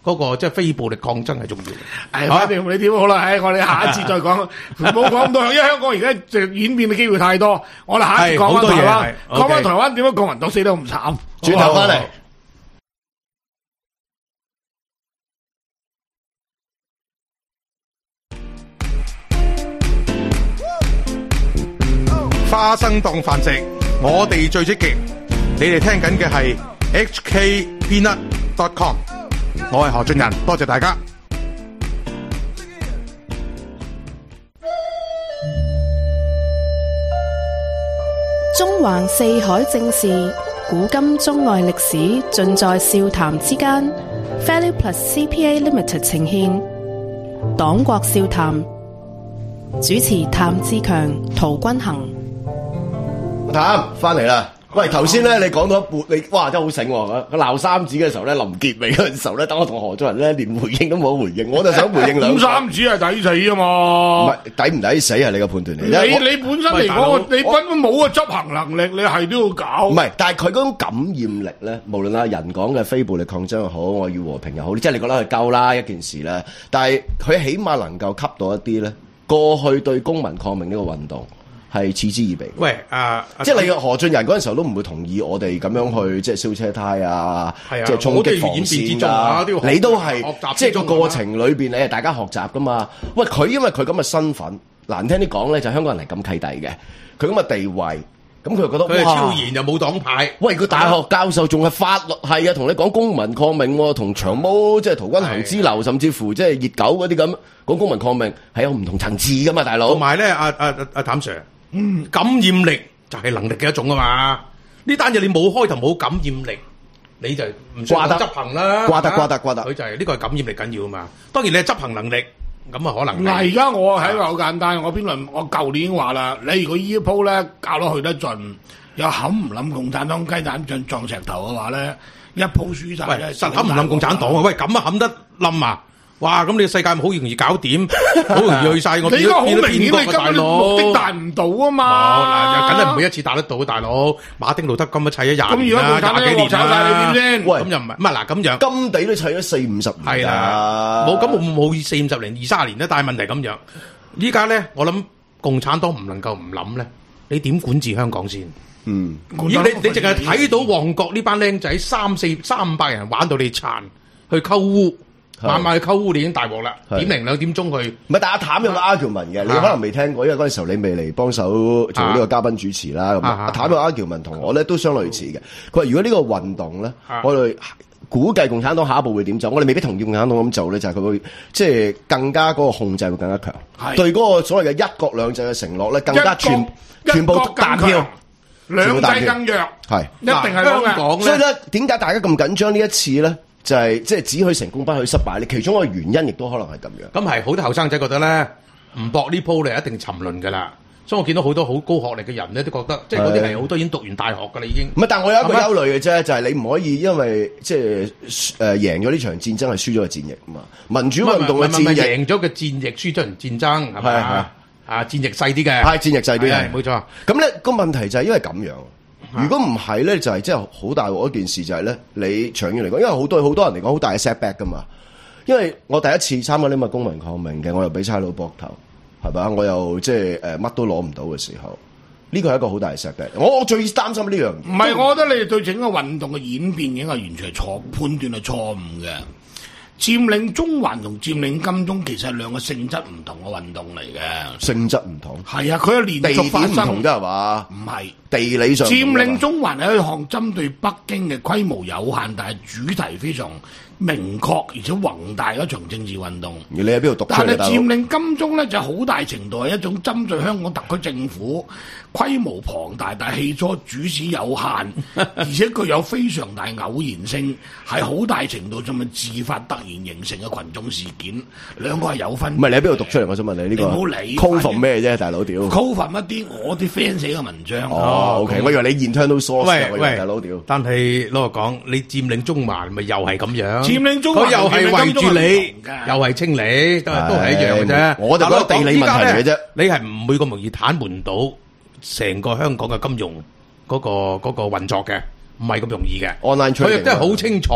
嗰個即係非暴力抗爭係重要嘅。 誒，反正你點好啦，誒，我哋下一節再講，唔好講咁多，因為香港而家就演變嘅機會太多。我哋下一節講翻台灣，講翻台灣點解國民黨死得咁慘？ 轉頭翻嚟。 花生當飯食，我哋最積極。你哋聽緊嘅係 H K Peanut dot com， 我係何俊仁，多謝大家。 中環四海正事，古今中外歷史，盡在笑談之間。Value Plus C P A Limited 呈獻黨國笑談，主持譚志強、陶君行。 譚翻嚟啦！喂，頭先咧你講到一半，你哇真係好醒喎！佢鬧三子嘅時候咧，臨結尾嗰陣時候咧，等我同何俊仁咧連回應都冇回應，我就想回應兩。 咁三子係抵死啊嘛！ 唔係抵唔抵死係你嘅判斷嚟。 你你本身嚟講，你根本冇個執行能力，你係都要搞。 唔係，但係佢嗰種感染力咧，無論阿人講嘅非暴力抗爭又好，我要和平又好，即係你覺得佢夠啦一件事咧。但係佢起碼能夠吸到一啲咧，過去對公民抗命呢個運動。係嗤之以鼻。 喂，啊， 即係你何俊仁嗰陣時候都唔會同意我哋咁樣去即係燒車胎啊，即係衝擊防線啊。你都係即係個過程裏邊，你係大家學習噶嘛？喂，佢因為佢咁嘅身份，難聽啲講咧，就香港人係咁契弟嘅，佢咁嘅地位，咁佢就覺得佢係超然又冇黨派。 喂，佢大學教授仲係法律系啊，同你講公民抗命喎，同長毛即係陶君行之流，甚至乎即係熱狗嗰啲咁講公民抗命係有唔同層次噶嘛，大佬。 同埋咧，阿阿阿阿譚 Sir。嗯，感染力就係能力嘅一種啊嘛！呢單嘢你冇開頭冇感染力，你就唔算執行啦。 掛得掛得掛得， 佢就係呢個係感染力緊要啊嘛。當然你係執行能力，咁啊可能。 嗱，而家我喺度好簡單，我邊輪我舊年已經話啦，你如果依一鋪咧搞到去得盡，又冚唔冧共產黨雞蛋撞撞石頭嘅話咧，一鋪輸晒。 喂，實冚唔冧共產黨啊！喂，咁啊冚得冧啊！哇！咁你世界好容易搞掂，好容易去晒我。 你而家好明顯，你根本目的達唔到啊嘛！ 嗱，梗係唔會一次達得到，大佬。馬丁路德金都砌咗廿年啦，廿幾年炒晒你點先？ 喂， 咁又唔係，唔係嗱咁樣。 金地都砌咗四五十年。 係啦，冇咁冇冇四五十年、二三十年咧，但係問題咁樣。依家咧，我諗共產黨唔能夠唔諗咧，你點管治香港先？ 嗯， 你你你淨係睇到旺角呢班僆仔三四三五百人玩到你殘，去溝污。晚晚去溝污，你已經大鑊啦！點零兩點鐘去， 唔係，但阿譚有個 argument 嘅，你可能未聽過，因為嗰陣時候你未嚟幫手做呢個嘉賓主持啦。咁阿譚有 argument 同我咧都相類似嘅。佢話如果呢個運動咧，我哋估計共產黨下一步會點走，我哋未必同意共產黨咁做咧，就係佢會即係更加嗰個控制會更加強，對嗰個所謂嘅一國兩制嘅承諾咧更加全全部彈票， 兩制更弱，係一定係咁嘅。 所以咧，點解大家咁緊張呢一次咧？就係即係只許成功不許失敗，你其中一個原因亦都可能係咁樣。 咁係好多後生仔覺得咧，唔搏呢鋪你一定沉淪㗎啦。所以我見到好多好高學歷嘅人咧，都覺得即係嗰啲係好多已經讀完大學㗎啦，已經。唔係， 但我有一個憂慮嘅啫，就係你唔可以因為即係誒贏咗呢場戰爭係輸咗個戰役啊嘛。民主運動嘅戰役贏咗嘅戰役，輸咗人戰爭係咪啊？啊，戰役細啲嘅， 係戰役細啲嘅，冇錯。 咁咧個問題就係因為咁樣。如果唔係咧，就係即係好大鑊一件事，就係咧，你長遠嚟講，因為好多好多人嚟講好大嘅 setback 噶嘛。因為我第一次參加呢個公民抗命嘅，我又俾差佬膊頭，係咪啊？我又即係誒乜都攞唔到嘅時候，呢個係一個好大嘅 setback。我我最擔心呢樣嘢。 唔係，我覺得你哋對整個運動嘅演變已經係完全係錯判斷係錯誤嘅。佔領中環同佔領金鐘其實係兩個性質唔同嘅運動嚟嘅， 性質唔同。 係啊，佢係連續發生， 地點唔同啫係嘛？ 唔係地理上。佔領中環係一項針對北京嘅規模有限，但係主題非常明確而且宏大嘅一場政治運動。 你喺邊度讀出嚟？ 但係佔領金鐘咧，就好大程度係一種針對香港特區政府規模龐大，但係起初主旨有限，而且具有非常大偶然性，係好大程度上係自發突然形成嘅群眾事件。兩個係有分別。唔係你喺邊度讀出嚟？我想問你呢、呢個。你唔好理。confirm 咩啫，大佬屌。confirm 一啲我啲 fans 寫嘅文章。 哦 ，OK，我以為你 internal source。 喂喂， 大佬屌。 但係老實講，你佔領中環咪又係咁樣？ 佔領中環佢又係圍住你，又係清理，都係都係一樣嘅啫。 我就覺得地理問題嚟嘅啫。 你係唔會咁容易癱瘓到成個香港嘅金融嗰個嗰個運作嘅，唔係咁容易嘅。 online trading 佢亦都係好清楚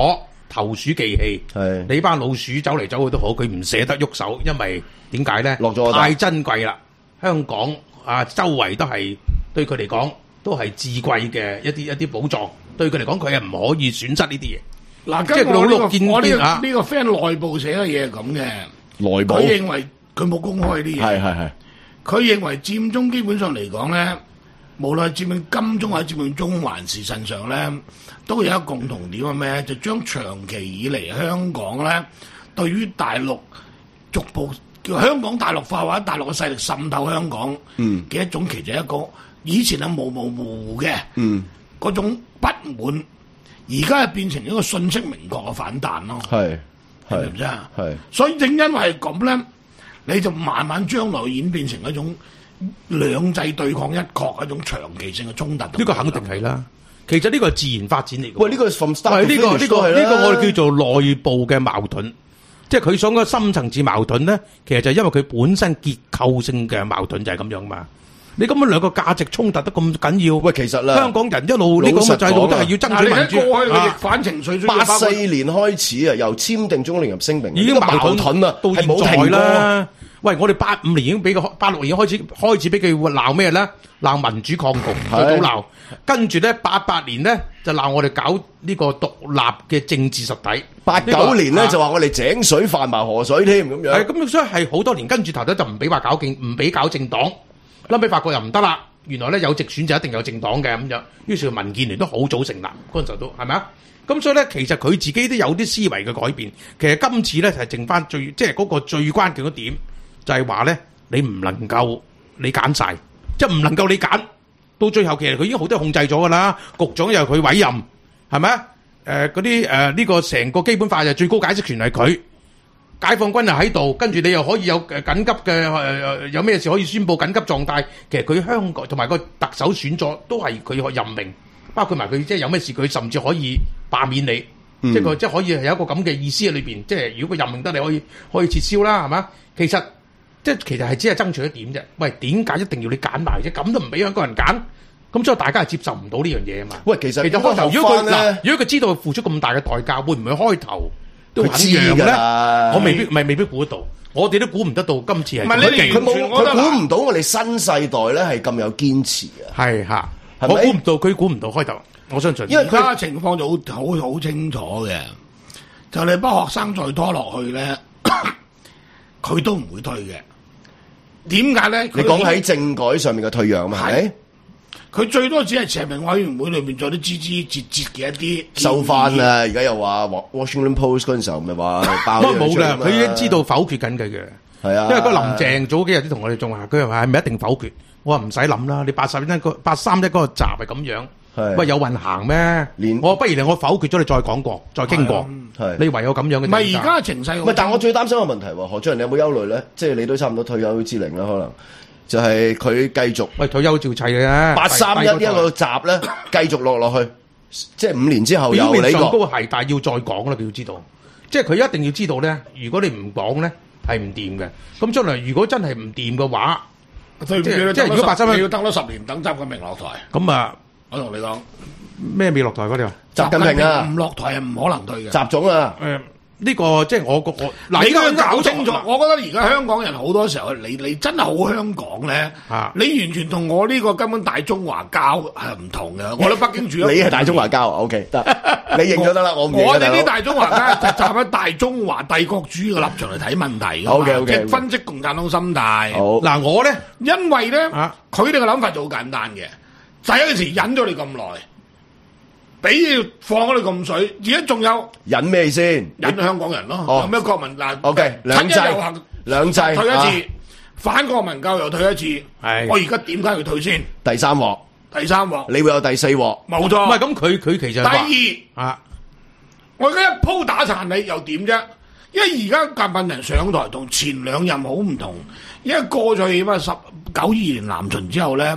投鼠忌器。 係你班老鼠走嚟走去都好，佢唔捨得喐手，因為點解咧？ 落咗太珍貴啦！香港啊，周圍都係對佢嚟講都係至貴嘅一啲一啲寶藏，對佢嚟講佢係唔可以損失呢啲嘢。 嗱， 即係跟我呢、呢個老陸見我呢、呢個啊呢、個 friend 內部寫嘅嘢係咁嘅， 內部佢認為佢冇公開啲嘢， 係係係佢認為佔中基本上嚟講咧，無論係佔領金鐘或者佔領中環，事實上咧都有一個共同點係咩？就將長期以嚟香港咧對於大陸逐步叫香港大陸化或者大陸嘅勢力滲透香港嘅一種，其實一個以前係模模糊糊嘅嗰種不滿，而家係變成一個信息明確嘅反彈咯。 係係咪唔知啊？ 係， 所以正因為係咁咧，你就慢慢將來演變成一種兩制對抗一國一種長期性嘅衝突。 呢個肯定係啦。其實呢個係自然發展嚟嘅。 喂，呢、呢個 from start 係呢、呢個呢、呢個呢、呢個我哋叫做內部嘅矛盾，即係佢想個深層次矛盾咧，其實就係因為佢本身結構性嘅矛盾就係咁樣嘛。你咁樣兩個價值衝突得咁緊要？ 喂，其實咧， 香港人一路呢個咁嘅制度都係要爭取民主。 過去嘅逆反情緒， 八四年開始啊，由簽訂中英聯合聲明， 已經矛盾啊， 到現在啦。喂，我哋八五年已經俾個八六年開始開始俾佢鬧咩咧？鬧民主抗共，對倒鬧。跟住咧，八八年咧就鬧我哋搞呢個獨立嘅政治實體。 八九年咧就話我哋井水飯埋河水添咁樣。 係咁，所以係好多年跟住頭咧就唔俾話搞政，唔俾搞政黨。後尾發覺又唔得啦，原來咧有直選就一定有政黨嘅咁樣。於是民建聯都好早成立，嗰陣時候都係咪啊？咁所以咧，其實佢自己都有啲思維嘅改變。其實今次咧係剩翻最即係嗰個最關鍵嘅點。就係話咧，你唔能夠你揀晒，即係唔能夠你揀，到最後其實佢已經好多控制咗噶啦。局長又係佢委任，係咪啊？誒嗰啲誒呢個成個基本法就最高解釋權係佢，解放軍又喺度，跟住你又可以有誒緊急嘅誒、呃、有咩事可以宣佈緊急狀態。其實佢香港同埋個特首選咗都係佢任命，包括埋佢即係有咩事佢甚至可以罷免你，嗯、即係佢即係可以有一個咁嘅意思喺裏邊。即係如果佢任命得你可以可以撤銷啦，係嘛？其實。即係其實係只係爭取一點啫。喂，點解一定要你揀埋啫？咁都唔俾香港人揀，咁所以大家係接受唔到呢樣嘢啊嘛。 喂，其實其實開頭如果佢嗱，如果佢知道佢付出咁大嘅代價，會唔會開頭都肯讓咧？我未必，唔係未必估得到。我哋都估唔得到今次係。唔係你佢冇，佢估唔到我哋新世代咧係咁有堅持啊。 係嚇，我估唔到，佢估唔到開頭。我相信， 因為而家情況就好好好清楚嘅，就你班學生再拖落去咧，佢都唔會退嘅。點解咧？ 你講喺政改上面嘅退讓嘛？係咪？ 佢最多只係提名委員會裏面做啲枝枝節節嘅一啲收翻啦。而家又話 Washington Post 嗰陣時候咪話爆咗冇嘅，佢已經知道否決緊嘅嘅。 係啊， 因為個林鄭早幾日都同我哋仲話，佢話係咪一定否決？我話唔使諗啦，你八十一個八三一嗰個集係咁樣。喂，有運行咩？我不如令我否決咗，你再講過，再傾過。係你唯有咁樣嘅。 唔係而家情勢。 唔係，但係我最擔心嘅問題喎，何俊仁，你有冇憂慮咧？即係你都差唔多退休之齡啦，可能就係佢繼續。 喂，退休照砌嘅啫。 八三一一個集咧，繼續落落去，即係五年之後有你個。表面上高係，但係要再講啦，佢要知道。即係佢一定要知道咧，如果你唔講咧，係唔掂嘅。咁將來如果真係唔掂嘅話， 即係如果八三一要等多十年等習近平落台。咁啊。我同你講咩未落台嗰啲啊？ 習近平啊， 唔落台係唔可能退嘅。 習總啊， 誒呢個即係我個我嗱，你而家搞清楚。我覺得而家香港人好多時候，你你真係好香港咧。啊，你完全同我呢個根本大中華膠係唔同嘅。我喺北京住咗， 你係大中華膠 OK 得，你認咗得啦。我唔認。 我哋啲大中華膠就站喺大中華帝國主義嘅立場嚟睇問題。 OK OK， 即係分析共產黨心態。 好嗱，我咧， 因為咧，佢哋嘅諗法就好簡單嘅。第一件事忍咗你咁耐，俾要放咗你咁水，而家仲有忍咩先？ 忍香港人咯，有咩國民嗱 ？OK， 兩制，兩制退一次，反國民教又退一次。 係我而家點解要退先？ 第三鑊， 第三鑊， 你會有第四鑊， 冇錯。 唔係咁，佢佢其實第二啊， 我而家一鋪打殘你又點啫？因為而家習近平上台同前兩任好唔同，因為過咗起碼十九二年南巡之後咧，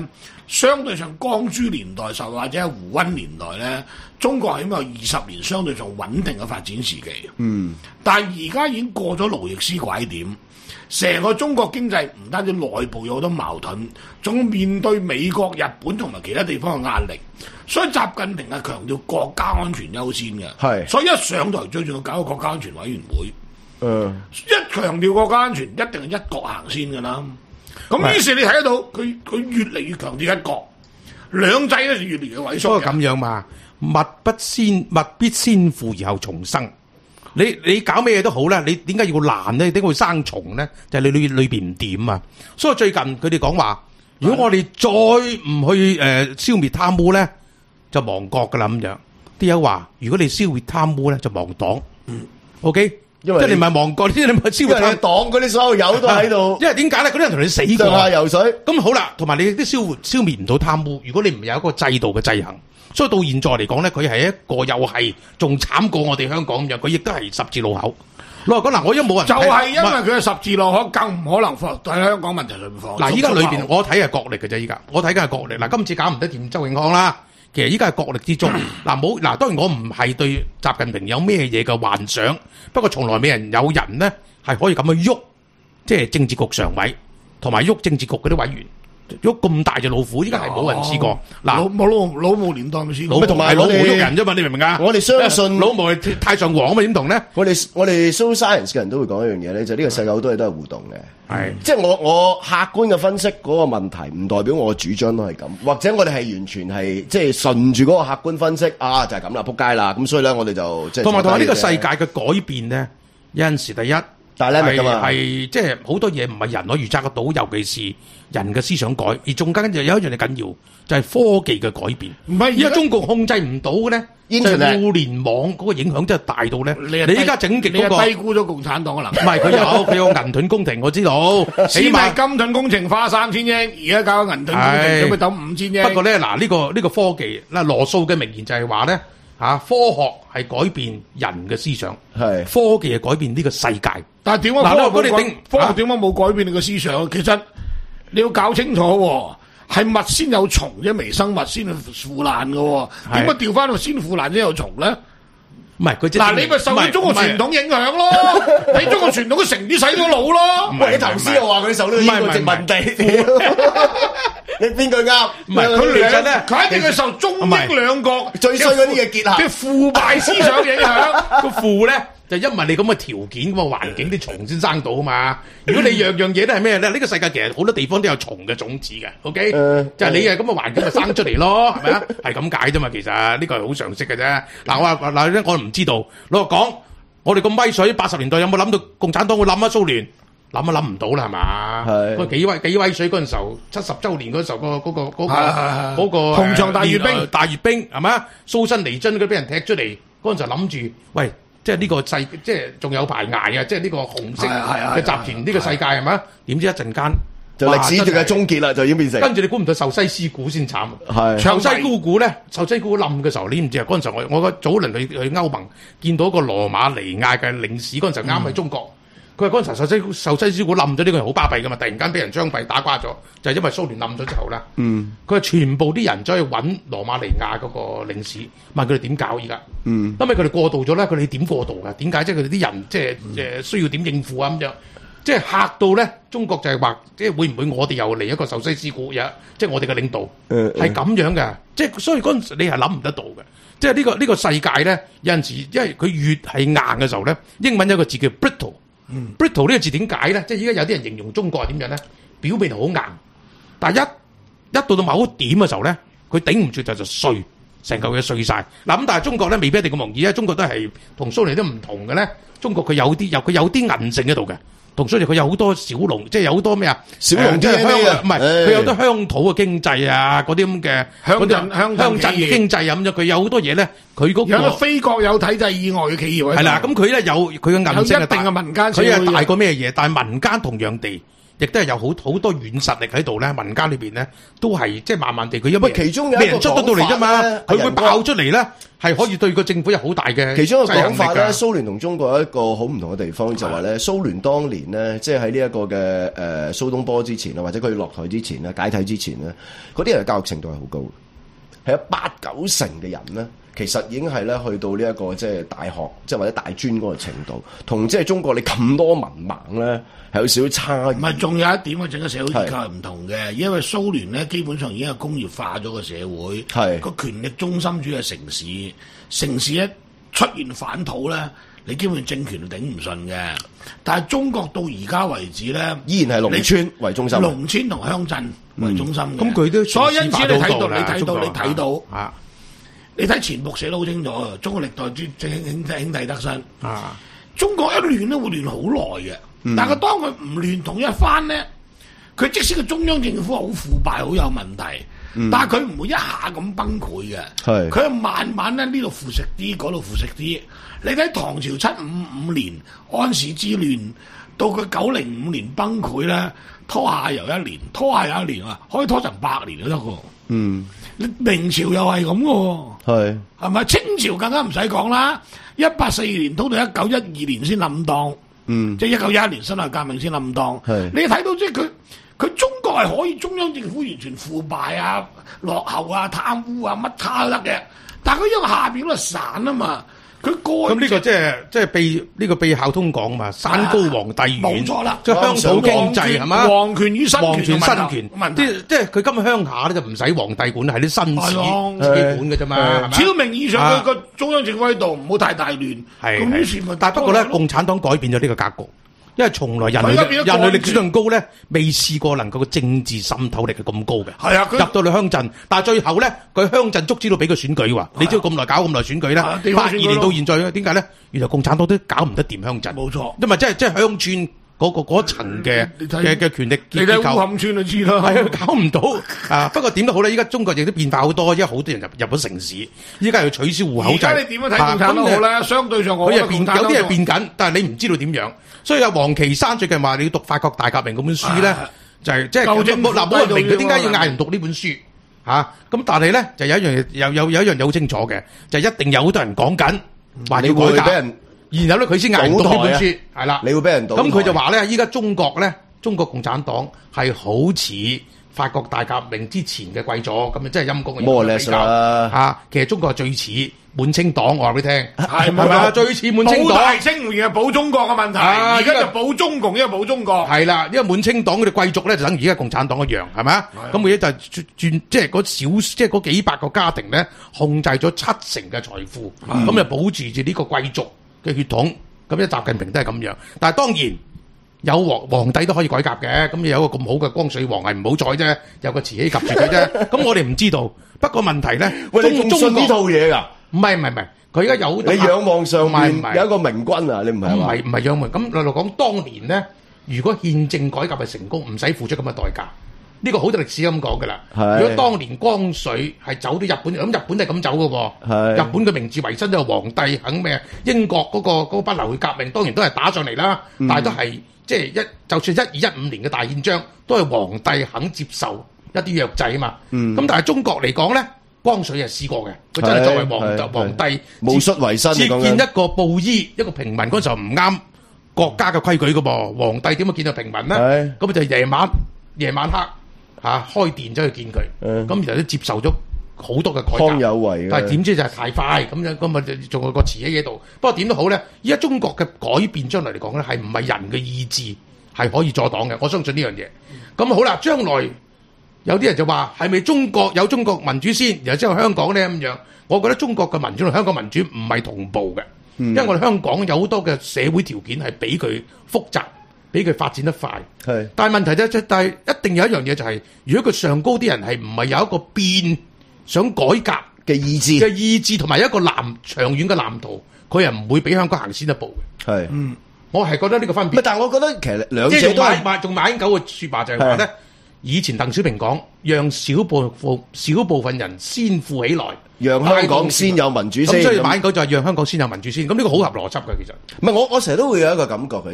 相對上光珠年代受或者係胡溫年代咧，中國係因為有二十年相對上穩定嘅發展時期。 嗯， 但係而家已經過咗勞役師拐點，成個中國經濟唔單止內部有好多矛盾，仲面對美國、日本同埋其他地方嘅壓力，所以習近平係強調國家安全優先嘅。 係，所以一上台最重要搞個國家安全委員會。 嗯， 一強調國家安全，一定係一國行先㗎啦。咁於是你睇得到佢佢越嚟越強調一國，兩制咧就越嚟越萎縮。 不過咁樣嘛，物不先物必先腐而後蟲生。你你搞咩嘢都好啦，你點解要爛咧？點解會生蟲咧？就係、是、你裏裏邊唔掂啊！所以最近佢哋講話，如果我哋再唔去誒、呃、消滅貪污咧，就亡國㗎啦咁樣。啲友話：如果你消滅貪污咧，就亡黨。嗯 ，OK。因為即係你唔係亡國，啲你唔係消滅黨嗰啲所有友都喺度。 因為點解咧？嗰啲人同你死過。 上下游水。咁好啦，同埋你都消消滅唔到貪污。如果你唔有一個制度嘅制衡，所以到現在嚟講咧，佢係一個又係仲慘過我哋香港咁樣，佢亦都係十字路口。老實講嗱，我因冇人就係因為佢係十字路口，更唔可能放喺香港問題上面放。 嗱，依家裏邊我睇係國力嘅啫，依家我睇緊係國力。嗱，今次搞唔得掂周永康啦。其實依家係國力之中，嗱冇嗱，當然我唔係對習近平有咩嘢嘅幻想，不過從來未人有人呢係可以咁去喐，即係政治局常委同埋喐政治局嗰啲委員，喐咁大隻老虎，依家係冇人試過。嗱， 冇老老毛年代咪試過， 同埋老毛喐人啫嘛，你明唔明啊？ 我哋相信老毛係太上皇啊嘛，點同咧？ 我哋我哋 social science 嘅人都會講一樣嘢咧，就呢個世界好多嘢都係互動嘅。 係， 即係我我客觀嘅分析嗰個問題，唔代表我嘅主張都係咁，或者我哋係完全係即係順住嗰個客觀分析啊，就係咁啦，撲街啦，咁所以咧我哋就即係同埋同埋呢個世界嘅改變咧，有陣時第一， 但係咧係即係好多嘢唔係人可以預測得到，尤其是人嘅思想改，而仲跟住有一樣嘢緊要，就係科技嘅改變。 唔係， 而家中國控制唔到嘅咧，就係互聯網嗰個影響真係大到咧。你依家整極嗰個低估咗共產黨嘅能力。 唔係佢有佢有銀盾工程，我知道。起碼金盾工程花三千億，而家搞銀盾工程咁咪等五千億。 不過咧，嗱呢個呢個科技，嗱羅素嘅名言就係話咧嚇，科學係改變人嘅思想， 係科技係改變呢個世界。 但係點解科學科學點解冇改變你嘅思想？其實你要搞清楚喎。係物先有蟲啫，微生物先腐爛嘅喎。點解調翻到先腐爛先有蟲咧？ 唔係佢嗱，你咪受到中國傳統影響咯。你中國傳統嘅成啲洗咗腦咯。 喂，你頭先又話佢受到英國殖民地，你邊句啱？ 唔係佢其實咧， 佢一定係受中英兩國最衰嗰啲嘅結合嘅腐敗思想影響。 個腐咧。就因為你咁嘅條件咁嘅環境，啲蟲先生到啊嘛！如果你樣樣嘢都係咩咧？呢、呢個世界其實好多地方都有蟲嘅種子嘅，OK？、呃、就係你係咁嘅環境咪生出嚟咯，係咪啊？係咁解啫嘛，其實呢個係好常識嘅啫。嗱，我話嗱咧，我唔知道。老實講，我哋咁威水，八十年代有冇諗到共產黨會冧啊蘇聯？諗都諗唔到啦，係嘛？係。嗰幾威幾威水嗰陣時候，七十週年嗰時候、嗰個嗰、嗰個嗰、嗰個嗰、嗰個紅場大閱兵， 大閱兵係嘛？蘇辛尼津佢俾人踢出嚟嗰陣時候諗住，喂。即係呢個世，即係仲有排捱啊！即係呢個紅色嘅集團，呢個世界係咪？點知一陣間就歷史就係終結啦，就已經變成。 跟住你估唔到壽西斯股先慘。 係壽西股股咧，壽西股冧嘅時候，你唔知啊？嗰陣時候我我個早輪去去歐盟，見到一個羅馬尼亞嘅領事，嗰陣時候啱喺中國。佢話嗰陣時壽西壽西斯股冧咗，呢個係好巴閉噶嘛！突然間俾人槍斃打瓜咗，就係因為蘇聯冧咗之後啦。 嗯。 佢話全部啲人走去揾羅馬尼亞嗰個領事，問佢哋點搞而家。 嗯。 後尾佢哋過渡咗咧，佢哋點過渡㗎？點解即係佢哋啲人即係誒需要點應付啊咁樣？即係嚇到咧，中國就係話，即係會唔會我哋又嚟一個壽西斯股呀？即係我哋嘅領導係咁樣嘅，即係所以嗰陣時你係諗唔得到嘅。即係呢個呢個世界咧，有陣時因為佢越係硬嘅時候咧，英文有一個字叫 brittle。嗯、brittle 呢個字點解咧？即係而家有啲人形容中國係點樣咧？表面好硬，但係一一到到某一點嘅時候咧，佢頂唔住就就碎，成嚿嘢碎晒。嗱咁，但係中國咧未必一定咁容易，因為中國都係同蘇聯都唔同嘅咧。中國佢有啲有佢有啲韌性喺度嘅，同蘇聯佢有好多小農，即係有好多咩啊？ 小農即係鄉唔係佢有好多哎鄉土嘅經濟啊，嗰啲咁嘅鄉鎮鄉鄉鎮經濟咁樣，佢有好多嘢咧。佢嗰、那個、 有非國有體制以外嘅企業係啦，咁佢咧有佢嘅韌性有一定嘅民間， 佢係大過咩嘢？但係民間同樣地亦都係有好好多軟實力喺度咧，民間裏邊咧都係即係慢慢地佢因為其中有咩人出得到嚟啫嘛，佢會爆出嚟咧，係可以對個政府有好大嘅其中一個講法咧，蘇聯同中國有一個好唔同嘅地方就話咧，蘇聯當年咧，即係喺呢一個嘅誒蘇東坡之前啊，或者佢落台之前咧，解體之前咧，嗰啲人嘅教育程度係好高嘅，係有八九成嘅人咧。其實已經係咧去到呢一個即係大學，即係或者大專嗰個程度，同即係中國你咁多文盲咧係有少少差異。 唔係，仲有一點，我整個社會結構係唔同嘅，因為蘇聯咧基本上已經係工業化咗個社會，係個權力中心主要係城市，城市一出現反土咧，你基本上政權頂唔順嘅。但係中國到而家為止咧， 依然係農村為中心， 農村同鄉鎮為中心嘅。 咁佢都所以因此你睇到，你睇到，你睇到啊。 你睇前目寫得好清楚啊！中國歷代諸兄兄兄弟得失啊！ 中國一亂都會亂好耐嘅，嗯、但係當佢唔亂統一翻咧，佢即使個中央政府好腐敗、好有問題，嗯、但係佢唔會一下咁崩潰嘅。係佢係慢慢咧呢度腐蝕啲，嗰度腐蝕啲。你睇唐朝七五五年安史之亂，到佢九零五年崩潰咧，拖下又一年，拖下又一年啊，可以拖成百年都得喎。嗯。明朝又係咁嘅，係係咪？清朝更加唔使講啦，一八四二年到到一九一二年先冧檔，嗯，即係一九一一年辛亥革命先冧檔。係你睇到即係佢佢中國係可以中央政府完全腐敗啊、落後啊、貪污啊乜叉都得嘅，但係佢因為下邊嗰度散啊嘛。佢過咁呢個即係即係秘呢個秘孝通講嘛，山高皇帝遠， 冇錯啦， 即係鄉土經濟係嘛， 皇權與新權新權，即係即係佢今日鄉下咧就唔使皇帝管，係啲紳士自己管嘅啫嘛。 只要名義上佢個中央政府喺度，唔好太大亂。係咁於是咪， 但係不過咧，共產黨改變咗呢個格局。因為從來人類人類歷史上高咧，未試過能夠個政治滲透力係咁高嘅。係啊，入到去鄉鎮，但係最後咧，佢鄉鎮足之都俾佢選舉喎。你知道咁耐搞咁耐選舉咧，八二年到現在，點解咧？原來共產黨都搞唔得掂鄉鎮。冇錯，因為即係即係鄉村嗰個嗰層嘅嘅嘅權力結構。你睇烏坎村就知啦。係啊，搞唔到啊！不過點都好啦，依家中國亦都變化好多，因為好多人入入咗城市，依家要取消戶口制。而家你點樣睇共產黨都好咧？相對上我佢係變，有啲係變緊，但係你唔知道點樣。所以阿王岐山最近話你要讀《法國大革命》嗰本書咧，就係即係嗱冇人明佢點解要嗌人讀呢本書嚇。咁但係咧就有一樣嘢，有有有一樣嘢好清楚嘅，就一定有好多人講緊話要改革，然後咧佢先嗌人讀呢本書，係啦。你會俾人讀。咁佢就話咧，依家中國咧，中國共產黨係好似法國大革命之前嘅貴咗，咁啊真係陰公嘅。more or less 啦嚇，其實中國係最似滿清黨，我話俾你聽，係咪啊？最似滿清黨，保大清而係保中國嘅問題，而家就保中共，因為保中國。係啦，因為滿清黨嗰啲貴族咧，就等於而家共產黨一樣，係咪啊？咁佢咧就轉，即係嗰少，即係嗰幾百個家庭咧，控制咗七成嘅財富，咁就保住住呢個貴族嘅血統。咁一習近平都係咁樣，但係當然有皇皇帝都可以改革嘅，咁有一個咁好嘅光緒皇係唔好彩啫，有個慈禧及住佢啫。咁我哋唔知道，不過問題咧，中中信呢套嘢㗎。唔係唔係唔係，佢而家有你仰望上面有一個明君啊！你唔係話唔係唔係仰望咁嚟嚟講，當年咧，如果憲政改革係成功，唔使付出咁嘅代價。呢個好多歷史咁講㗎啦。如果當年光緒係走到日本，咁日本都係咁走㗎喎。日本嘅明治維新都係皇帝肯咩？英國嗰個嗰個不流血革命當然都係打上嚟啦，但係都係即係一就算一二一五年嘅大憲章，都係皇帝肯接受一啲約制啊嘛。咁但係中國嚟講咧。光緒係試過嘅，佢真係作為皇皇帝，戊戌維新，接見一個布衣一個平民嗰時候唔啱國家嘅規矩嘅噃，皇帝點樣見到平民咧？咁就夜晚夜晚黑嚇開電走去見佢，咁然後都接受咗好多嘅改革。康有為，但係點知就係太快咁樣，咁啊仲有個慈禧喺度。不過點都好咧，依家中國嘅改變將來嚟講咧，係唔係人嘅意志係可以阻擋嘅？我相信呢樣嘢。咁好啦，將來。有啲人就話係咪中國有中國民主先，然後之後香港咧咁樣？我覺得中國嘅民主同香港民主唔係同步嘅，嗯、因為我哋香港有好多嘅社會條件係比佢複雜，比佢發展得快。係，但係問題咧，但係一定有一樣嘢就係、是，如果佢上高啲人係唔係有一個變想改革嘅意志嘅意志，同埋一個藍長遠嘅藍圖，佢又唔會比香港行先一步嘅。係，嗯，我係覺得呢個分別。但係我覺得其實兩者都係仲馬英九嘅説話就係話咧。以前鄧小平講，讓少部分少部分人先富起來，讓香港先有民主先。咁所以馬英九就係讓香港先有民主先。咁呢個好合邏輯嘅其實。唔係我我成日都會有一個感覺嘅就係、是，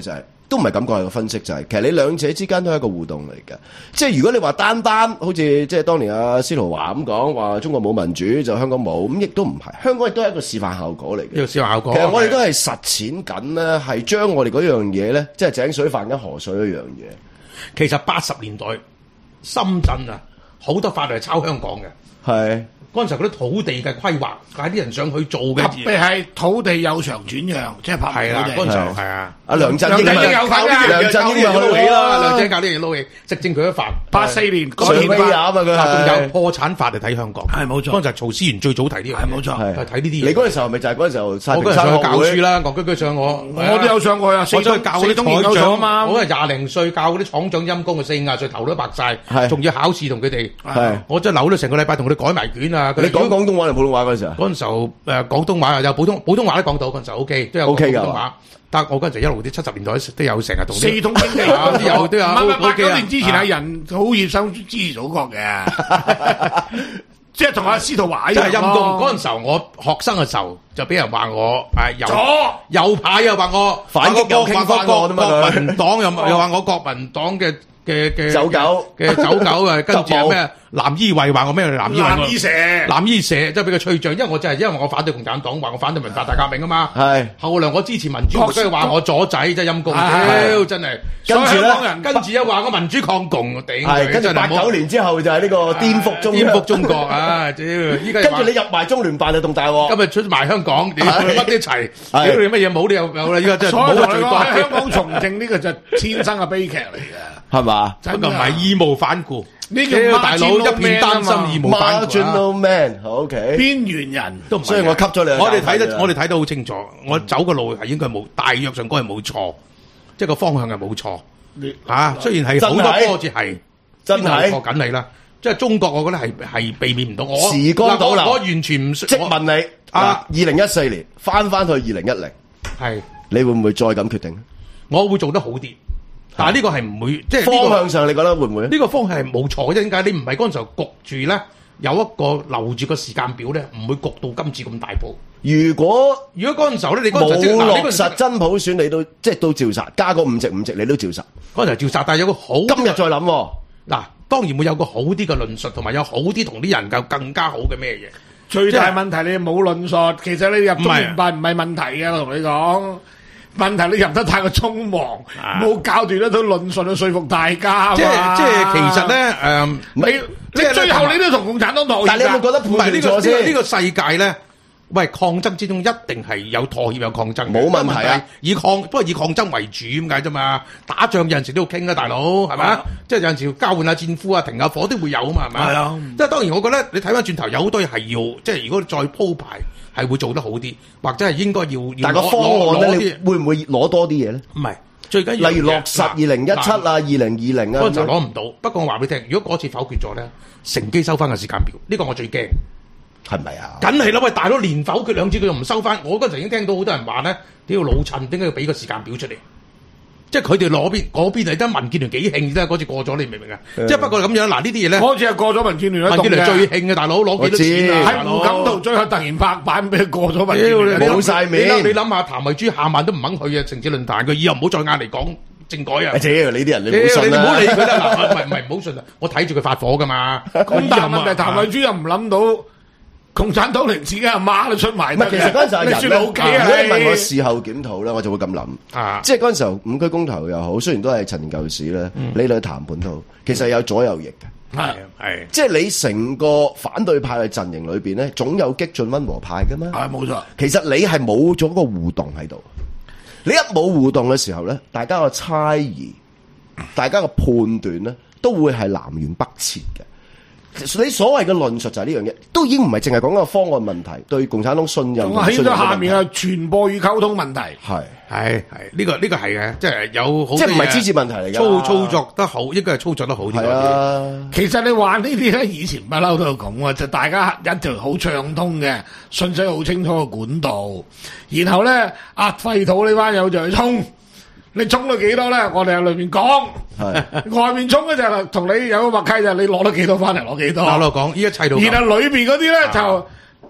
都唔係咁講，係個分析就係、是，其實你兩者之間都係一個互動嚟嘅。即係如果你話單單好似即係當年阿司徒華咁講話中國冇民主就香港冇，咁亦都唔係。香港亦都係一個示範效果嚟嘅。 呢個示範效果。 其實我哋都係實踐緊咧，係將我哋嗰樣嘢咧，即係井水飯跟河水一樣嘢。 其實八十年代深圳啊，好多法律係抄香港嘅。 係。 嗰陣時嗰啲土地嘅規劃，嗌啲人上去做嘅， 特別係土地有償轉讓，即係拍賣土地。 嗰陣時係啊， 阿梁振英梁振英有份㗎， 梁振英咪撈起啦， 啦， 梁振英搞呢樣撈起，直證佢一飯。 八四年上威亞啊嘛，佢仲有破產法嚟睇香港， 係冇錯。 嗰陣時曹思源最早提呢樣， 係冇錯， 係睇呢啲嘢。 你嗰陣時候咪就係嗰陣時候，我嗰陣時上去教書啦，戇居居上我， 我都有上過啊， 我都係教嗰啲廠長啊嘛，我係廿零歲教嗰啲廠長陰公啊，四廿歲頭都白晒，仲要考試同佢哋，我真係扭咗成個禮拜同佢哋改埋卷啊。 你講廣東話定普通話嗰陣時候？ 嗰陣時候誒廣東話有普通普通話都講到，嗰陣時候 O K 都有普通話。但我嗰陣時一路啲七十年代都有成日同四通經濟都有都有。 唔係唔係，八九年之前係人好熱心支持祖國嘅，即係同阿司徒華一樣。 陰公嗰陣時候，我學生嘅時候就俾人話我誒右右派又話我反擊又傾翻我， 國民黨又又話我國民黨嘅嘅嘅走狗嘅走狗啊，跟住有咩？藍衣衛話我咩？藍衣藍衣蛇， 藍衣蛇，即係俾佢吹脹，因為我就係因為我反對共產黨，話我反對文化大革命啊嘛。係後來我支持民主，所以話我左仔，真係陰公，屌真係。 跟住咧， 跟住又話我民主抗共，頂佢。 跟住八九年之後就係呢個顛覆中顛覆中國啊！屌，依家跟住你入埋中聯辦就動大鑊。 今日出埋香港，屌乜都一齊，屌你乜嘢冇你又有啦！依家真係冇得最多。 香港從政呢個就天生嘅悲劇嚟嘅， 係嘛？ 不過唔係義無反顧。 呢個大佬一片擔心，義無反顧。 Marginal man，OK， 邊緣人都唔係。 所以我吸咗你。 我哋睇得，我哋睇得好清楚。我走嘅路係應該冇，大約上嗰係冇錯，即係個方向係冇錯。嚇，雖然係好多波折係真係錯緊你啦。即係中國，我覺得係係避免唔到。我時光倒流， 我完全唔識。 即問你啊，二零一四年翻翻去二零一零， 係你會唔會再咁決定？ 我會做得好啲。但係呢個係唔會，即係方向上，你覺得會唔會？ 呢個方向係冇錯嘅，點解？你唔係嗰陣時候焗住咧，有一個留住個時間表咧，唔會焗到今次咁大步。 如果如果嗰陣時候咧，你嗰陣時冇落實真普選，你都即係都照殺，加個五席五席，你都照殺。 嗰陣時照殺，但係有個好， 今日再諗嗱，當然會有個好啲嘅論述，同埋有好啲同啲人夠更加好嘅咩嘢。 最大問題你冇論述，其實你入中聯辦唔係問題嘅，我同你講。問題你入得太過匆忙，冇教斷得到論述去說服大家。 即係即係其實咧，誒， 你即係最後你都同共產黨妥協。 但係你有冇覺得唔係呢個呢個呢個世界咧？喂，抗爭之中一定係有妥協有抗爭， 冇問題啊！ 以抗不過以抗爭為主咁解啫嘛。打仗有陣時都要傾啊，大佬係咪啊？即係有陣時要交換下戰俘啊，停下火都會有啊嘛，係咪？係啊。即係當然，我覺得你睇翻轉頭有好多嘢係要，即係如果再鋪排係會做得好啲，或者係應該要。 但係個方案咧，你會唔會攞多啲嘢咧？ 唔係最緊要， 例如落實二零一七啊、二零二零啊， 嗰陣就攞唔到。不過我話俾你聽，如果嗰次否決咗咧，乘機收翻個時間表，呢個我最驚。 係咪啊？ 梗係啦！喂，大佬連否決兩次佢又唔收翻，我嗰陣已經聽到好多人話咧，屌老襯，點解要俾個時間表出嚟？即係佢哋攞邊嗰邊嚟得民建聯幾興啫？嗰次過咗，你明唔明啊？即係不過咁樣嗱，呢啲嘢咧， 嗰次係過咗民建聯， 民建聯最興嘅大佬攞幾多錢啊？ 喺胡錦濤最後突然拍板俾佢過咗民建聯， 冇晒面。 你諗下，譚慧珠下晚都唔肯去啊！城市論壇佢以後唔好再嗌嚟講政改啊！ 姐，你啲人你唔好信啦，你唔好理佢啦。唔係唔係唔好信啊！我睇住佢發火噶嘛。 咁但係問題，譚慧珠又唔諗到。共產黨連自己阿媽都出埋， 唔係其實嗰陣時候人咧， 如果你問我事後檢討咧，我就會咁諗， 啊、 即係嗰陣時候五區公投又好，雖然都係陳年舊事咧，嗯、你嚟談判都好，其實有左有翼嘅， 係係， 即係你成個反對派嘅陣營裏邊咧，總有激進溫和派噶嘛， 係冇錯。 其實你係冇咗個互動喺度，你一冇互動嘅時候咧，大家個猜疑，大家個判斷咧，都會係南轅北轍嘅。你所謂嘅論述就係呢樣嘢，都已經唔係淨係講個方案問題，對共產黨信任。 喺咗下面係傳播與溝通問題。 係係係呢個呢、呢個係嘅，即係有好。 即係唔係支持問題嚟㗎？ 操操作得好，應該係操作得好啲。係啊，其實你話呢啲咧，以前不嬲都有講喎，就大家一條好暢通嘅信息好清楚嘅管道，然後咧壓廢土呢班友就去衝。你衝到幾多咧？我哋喺裏面講，外面衝咧就同你有個默契，就你攞得幾多翻嚟攞幾多。 嗱，我講依家砌到， 然後裏邊嗰啲咧就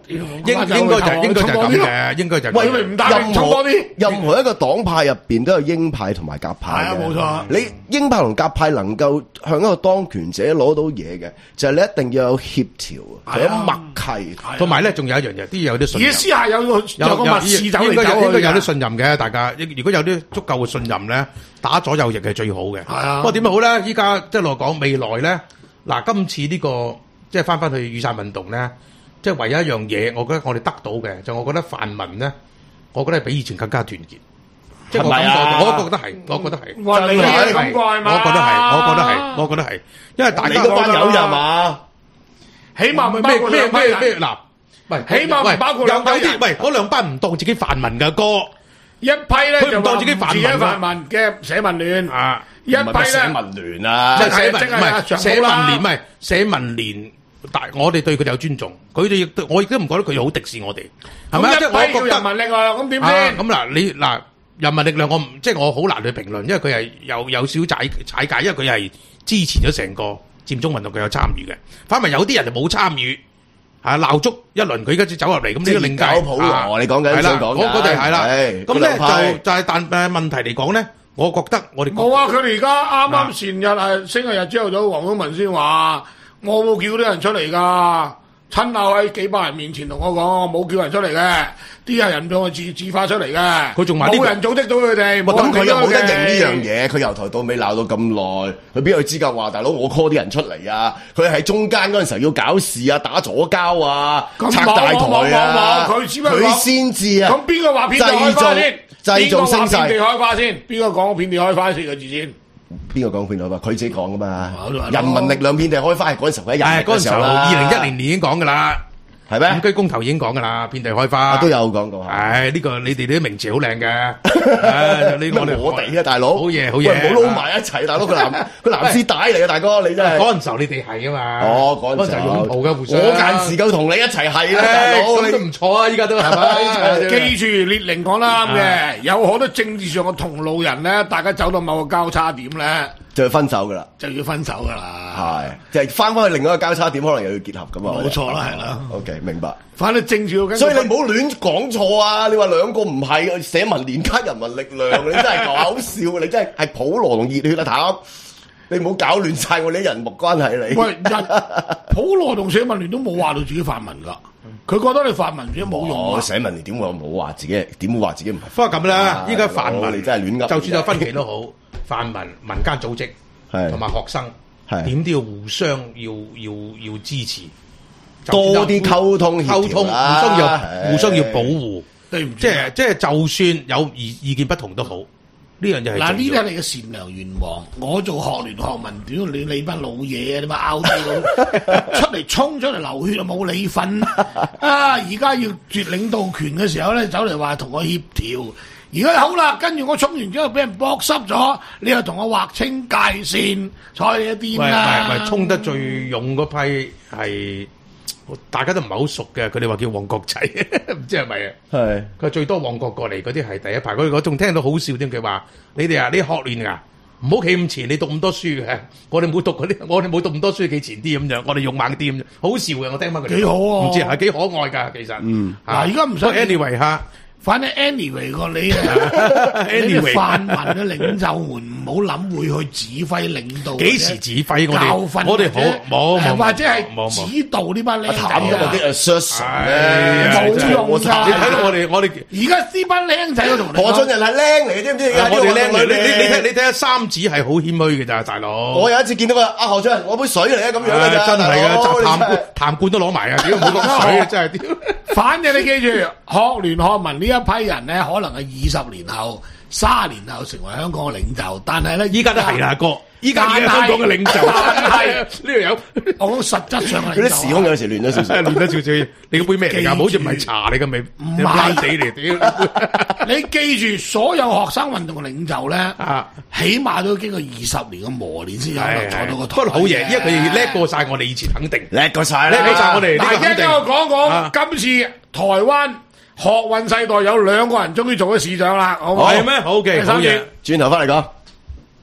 應應該就應該就係咁嘅，應該就係咁喂，唔打任何重多啲。 任何一個黨派入邊都有鷹派同埋鴿派嘅。 係啊冇錯你鷹派同鴿派能夠向一個當權者攞到嘢嘅，就係你一定要有協調， 係啊有默契， 同埋咧，仲有一樣嘢，啲有啲信任。 而私下有個有個密事走嚟應該有走去應該有啲嘅信任嘅，大家如果有啲足夠嘅信任咧，打左右翼係最好嘅。 係啊不過點都好咧，依家即係來講未來咧，嗱今次呢個即係翻翻去雨傘運動咧，即係唯一一樣嘢，我覺得我哋得到嘅就我覺得泛民咧，我覺得係比以前更加團結。即係我感覺，我覺得係，我覺得係。 哇！你係咁怪嘛？ 我覺得係，我覺得係，我覺得係，因為大家你嗰班友咋嘛？ 起碼唔包咩咩括兩班人咩咩嗱，喂， 起碼唔喂包括有有兩班人啲喂嗰兩班唔當自己泛民嘅歌一批咧就佢唔當自己泛民啊泛民嘅社民聯， 啊， 一批唔係咩社咧民聯啊即，係社民即係唔係長社民毛啦聯，唔係社民聯。但我哋對佢哋有尊重，佢哋亦都我亦都唔覺得佢好敵視我哋，係咪啊？即係咁一批叫我覺得人民力量，咁點啊先？ 咁嗱，你嗱人民力量，我唔即係我好難去評論，因為佢係有有少踩踩界，因為佢係支持咗成個佔中運動，佢有參與嘅。反為有啲人就冇參與，啊鬧足一輪，佢而家先走入嚟，咁呢個另計。 搞普羅，你講緊係啦， 想講嗰嗰哋係啦。 係咁咧嗰兩派就就係但誒問題嚟講咧，我覺得我哋冇啊！佢哋而家啱啱前日係星期日朝頭早，黃宗文先話：我冇叫啲人出嚟㗎，親口喺幾百人面前同我講，我冇叫人出嚟嘅，啲係人俾我自自發出嚟嘅。 佢仲話呢個冇人組織到佢哋，冇人咁佢又冇得認呢認樣嘢，佢由頭到尾鬧到咁耐，佢邊有資格話大佬我 call 啲人出嚟啊？佢喺中間嗰陣時候要搞事啊、打左交啊、 咁拆大台冇冇冇啊， 冇佢只不過佢先至啊！ 咁邊個話遍地開花先？ 製造聲邊個話遍地勢， 開花先？邊個講遍地開花四個字先？ 邊個講遍地開花？佢自己講噶嘛我都話。 人民力量遍地開花係嗰陣時候佢一日誒嗰陣時候二零一零年已經講㗎啦，五係咩？ 居公投已經講㗎啦，遍地開花啊都有講過。 唉，呢個你哋啲名詞好靚嘅，唉呢個咩我哋啊，大佬， 好嘢好嘢喂唔好撈埋一齊，大佬佢藍佢藍絲帶嚟嘅，大哥你真係。 嗰陣時候你哋係啊嘛， 哦，嗰陣時陣時候擁抱嘅互相， 我間時夠同你一齊係啦，大唉佬你咁都唔錯啊，依家都係咪？ 記住列寧講得啱嘅，有好多政治上嘅同路人咧，大家走到某個交叉點咧， 就要分手噶啦， 就要分手噶啦。 係就係翻翻去另外一個交叉點，可能又要結合咁啊。 冇錯啦係啦 OK，明白。 反正政治要跟， 所以你唔好亂講錯啊！你話兩個唔係社民連加人民力量，你真係搞笑，你真係係普羅同熱血啊譚！你唔好搞亂晒我哋啲人脈關係你。 喂，人普羅同社民聯都冇話到自己泛民噶，佢覺得你泛民主冇用啊。 社民連點會冇話自己？點會話自己唔係？ 不過咁啦，依家泛大佬民你真係亂噏就算有分歧都好，泛民民間組織係同埋學生係點都要互相要要要支持， 多啲溝通協調啦溝通，互相要係互相要保護， 對唔住即係即係就算有意意見不同都好，呢樣嘢係嗱，呢啲重要係你嘅善良願望。我做學聯學民，屌你你班老嘢啊！你咪拗啲佬出嚟衝出嚟流血啊！冇你份啊！而家要奪領導權嘅時候咧，走嚟話同我協調。而家好啦，跟住我衝完之後俾人駁濕咗，你又同我劃清界線，睬你一啲喂啦。 喂喂，衝得最勇嗰批係大家都唔係好熟嘅，佢哋話叫旺角仔，唔知係咪啊？ 係佢最多旺角過嚟嗰啲係第一排，佢我仲聽到好笑添，佢話：你哋啊，你學聯啊，唔好企咁前，你讀咁多書嘅，我哋冇讀嗰啲，我哋冇讀咁多書，企前啲咁樣，我哋勇猛啲咁樣，好笑嘅，我聽翻佢哋幾好啊唔知係幾可愛㗎，其實。嗯， 嗱而家唔使 anyway 嚇。 反正 anyway 個你啊，你 Anyway 哋泛民嘅領袖們唔好諗會去指揮領導， 幾時指揮我哋教訓我哋好冇冇或者係冇冇指導呢班僆仔談咗啊嗰啲 assertion 唉咧， 冇用㗎你睇到我哋我哋。 而家呢班僆仔我同你講， 何俊仁係僆嚟嘅，知唔知？而家我哋靚女，你你你睇你你睇下三子係好謙虛嘅咋，大佬。 我有一次見到佢阿何俊仁，我杯水嚟啊，咁樣嘅咋， 真係嘅， 大佬痰你真係罐痰罐都攞埋啊！屌，唔好講水啊，真係屌。 反正你記住，學聯學民呢一批人咧，可能係二十年後、三十年後成為香港嘅領袖，但係咧依家都係啦，哥。依家已經係香港嘅領袖，係呢度有。 我講實質上嘅嗰啲領袖啊時空有時亂咗少少。 練得少少，你嗰杯咩嚟㗎？ 記住好似唔係茶嚟㗎，咪唔係爛地嚟屌。 你記住，所有學生運動嘅領袖咧， 啊， 起碼都經過二十年嘅磨練先有可能坐到個台。 不過好嘢，因為佢哋叻過晒我哋以前，肯定叻過晒啦， 叻過晒我哋呢嗱， 個肯定一陣我講啊講今次台灣學運世代有兩個人終於做咗市長啦，好唔好？ 係咩？好嘅，好嘢。 轉頭翻嚟講。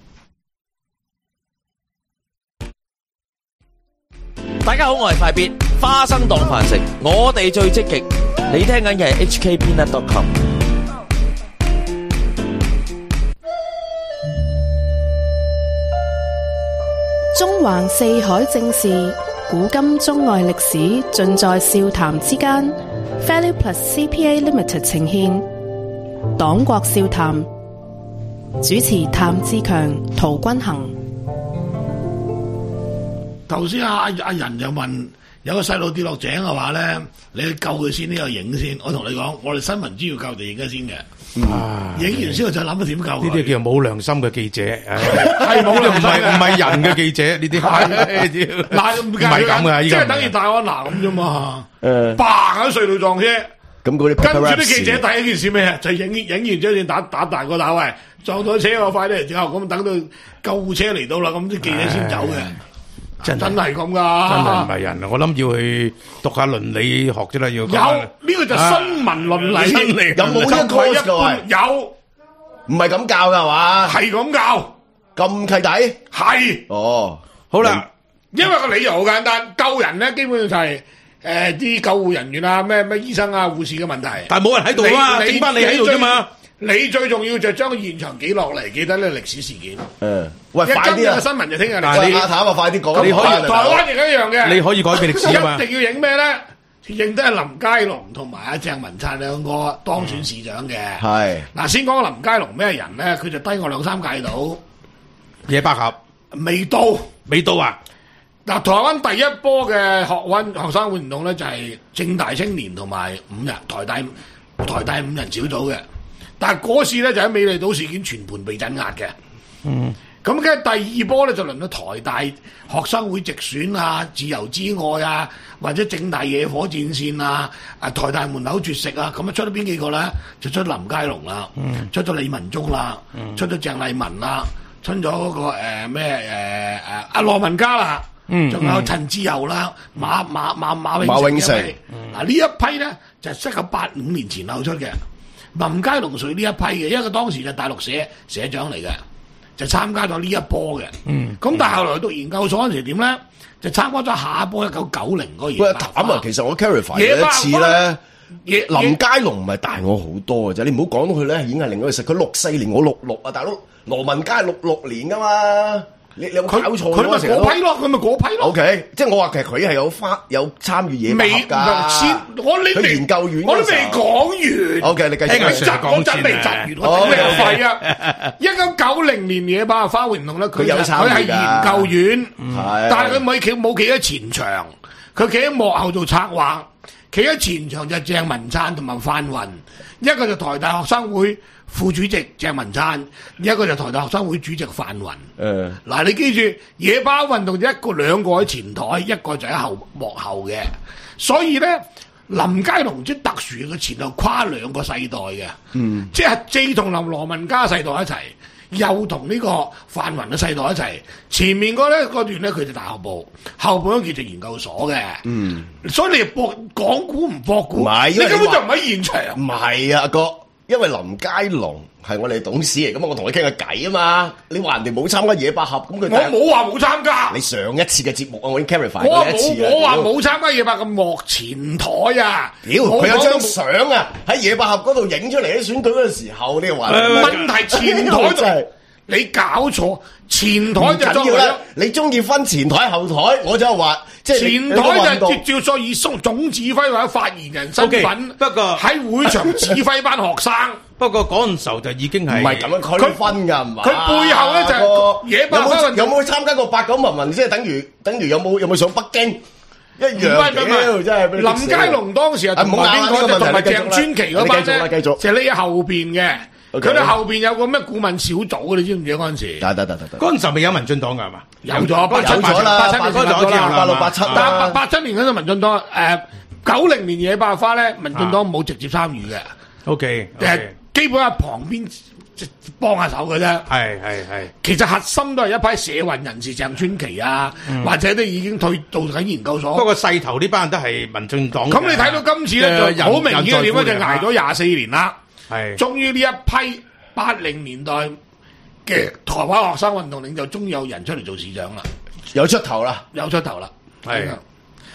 大家好，我係快必。 花生當飯食，我哋最積極。你聽緊嘅係 H K Peanut dot com。 中橫四海正事，古今中外歷史，盡在笑談之間。Value Plus C P A Limited 呈獻黨國笑談，主持譚志強、陶君行。 頭先阿阿仁就問有個細路跌落井嘅話咧，你去救佢先，呢個影先。我同你講，我哋新聞主要救就影咗先嘅。影完先我就諗下點救佢。 呢啲叫冇良心嘅記者， 係冇良心， 唔係唔係人嘅記者，呢啲係嗱唔係咁噶， 即係等於戴安娜咁啫嘛。誒，嘭喺隧道撞車， 咁嗰啲跟住啲記者第一件事咩啊？就影影完咗先打打大個打喂，撞到車我快啲嚟之後，咁等到救護車嚟到啦，咁啲記者先走嘅。真真係咁噶， 真係唔係人啊！我諗要去讀下倫理學啫啦，要有呢個就新聞倫理， 有冇一個一般有？ 唔係咁教噶係嘛？ 係咁教， 咁契弟係哦。 好啦， 因為個理由好簡單，救人咧基本上就係誒啲救護人員啊、咩咩醫生啊、護士嘅問題。 但係冇人喺度啊嘛，整翻你喺度啫嘛。 你最重要就將個現場記落嚟，記得呢個歷史事件。 誒，喂， 快啲啊！新聞就聽日嚟。 你阿譚啊，快啲講。 你可以台灣亦一樣嘅。 你可以改變歷史啊嘛。 一定要影咩咧？影得係林佳龍同埋阿鄭文燦兩個當選市長嘅。 係。嗱， 先講林佳龍咩人咧？佢就低我兩三屆到。 野百合未到， 未到啊！ 嗱，台灣第一波嘅學運學生運動咧，就係政大青年同埋五人台大台大五人小組嘅。但係嗰次咧就喺美麗島事件全盤被鎮壓嘅，嗯，咁跟住第二波咧就輪到台大學生會直選啊、自由之愛啊，或者政大野火戰線啊、啊台大門口絕食啊，咁啊出咗邊幾個咧？就出林佳龍啦，嗯、出咗李文忠啦，嗯、出咗鄭麗文啦，出咗嗰、那個誒咩誒誒阿羅文嘉啦，仲、嗯、有陳志友啦、馬馬馬馬永馬永成，嗱呢一批咧就係一九八五年前後出嘅。林佳龍屬於呢一批嘅，因為佢當時就大陸社社長嚟嘅，就參加咗呢一波嘅。嗯，咁但係後來讀研究所嗰陣時點咧，就參加咗下一波一九九零嗰個。 喂，譚啊，其實我 clarify 咗一次咧，林佳龍唔係大我好多嘅啫，你唔好講到佢咧已經係另一個世，佢六四年我六六啊，大佬羅文嘉係六六年噶嘛。你你有冇搞錯？ 佢咪嗰批咯，佢咪嗰批咯。 O K， 即係我話其實佢係有花有參與野百合㗎。 先我你未研究院， 我都未講完。 O K， 你繼續。 我真未窒完，我整咩廢啊？一九九零年野百合花運動咧，佢有佢係研究院，但係佢冇企冇企喺前場，佢企喺幕後做策劃。企喺前場就係鄭文燦同埋范雲，一個就台大學生會副主席鄭文燦，一個就台大學生會主席范雲。誒，嗱你記住，野百合運動就一個兩個喺前台，一個就喺後幕後嘅，所以咧林佳龍即特殊嘅前後跨兩個世代嘅，嗯，即係既同林羅文嘉世代一齊。又同呢個范雲嘅世代一齊，前面嗰咧嗰段咧佢就大學部，後部咧叫做研究所嘅。嗯，所以你博講古唔博古，你根本就唔喺現場。 唔係啊，哥，因為林佳龍係我哋董事嚟，咁我同佢傾下偈啊嘛。你話人哋冇參加野百合，咁佢我冇話冇參加。 你上一次嘅節目啊，我已經 clarify 過一次啊。 我話冇參加野百合幕前台啊， 屌佢有張相啊，喺野百合嗰度影出嚟喺選舉嗰陣時候，呢個話問題前台就係。你搞錯，前台就緊要啦。你中意分前台後台，我就話即係前台就照所以總總指揮或者發言人身份。Okay, 不過喺會場指揮班學生。 不過嗰陣時候就已經係唔係咁樣區分㗎，唔係。 佢背後咧就係野百合。 有冇去參加過八九民運？即係等於等於有冇有冇上北京？一樣嘅，真係林佳龍當時啊同埋邊個就同埋鄭川琪嗰班咧，就匿喺後邊嘅。佢哋後邊有個咩顧問小組，你知唔知嗰陣時？ 得得得得得。 嗰陣時候未有民進黨㗎係嘛？ 有咗，八七有咗啦， 八七年嗰陣時八六八七啦。 八七年嗰陣民進黨誒九零年野百合花咧，民進黨冇直接參與嘅。 O K， 誒基本喺旁邊幫下手嘅啫。 係係係。 其實核心都係一批社運人士，鄭川琪啊，或者都已經退到緊研究所。 不過勢頭呢班人都係民進黨。 咁你睇到今次咧就好明顯點咧，就捱咗廿四年啦。係，終於呢一批八零年代嘅台灣學生運動領袖，終於有人出嚟做市長啦， 有出頭啦， 有出頭啦。係，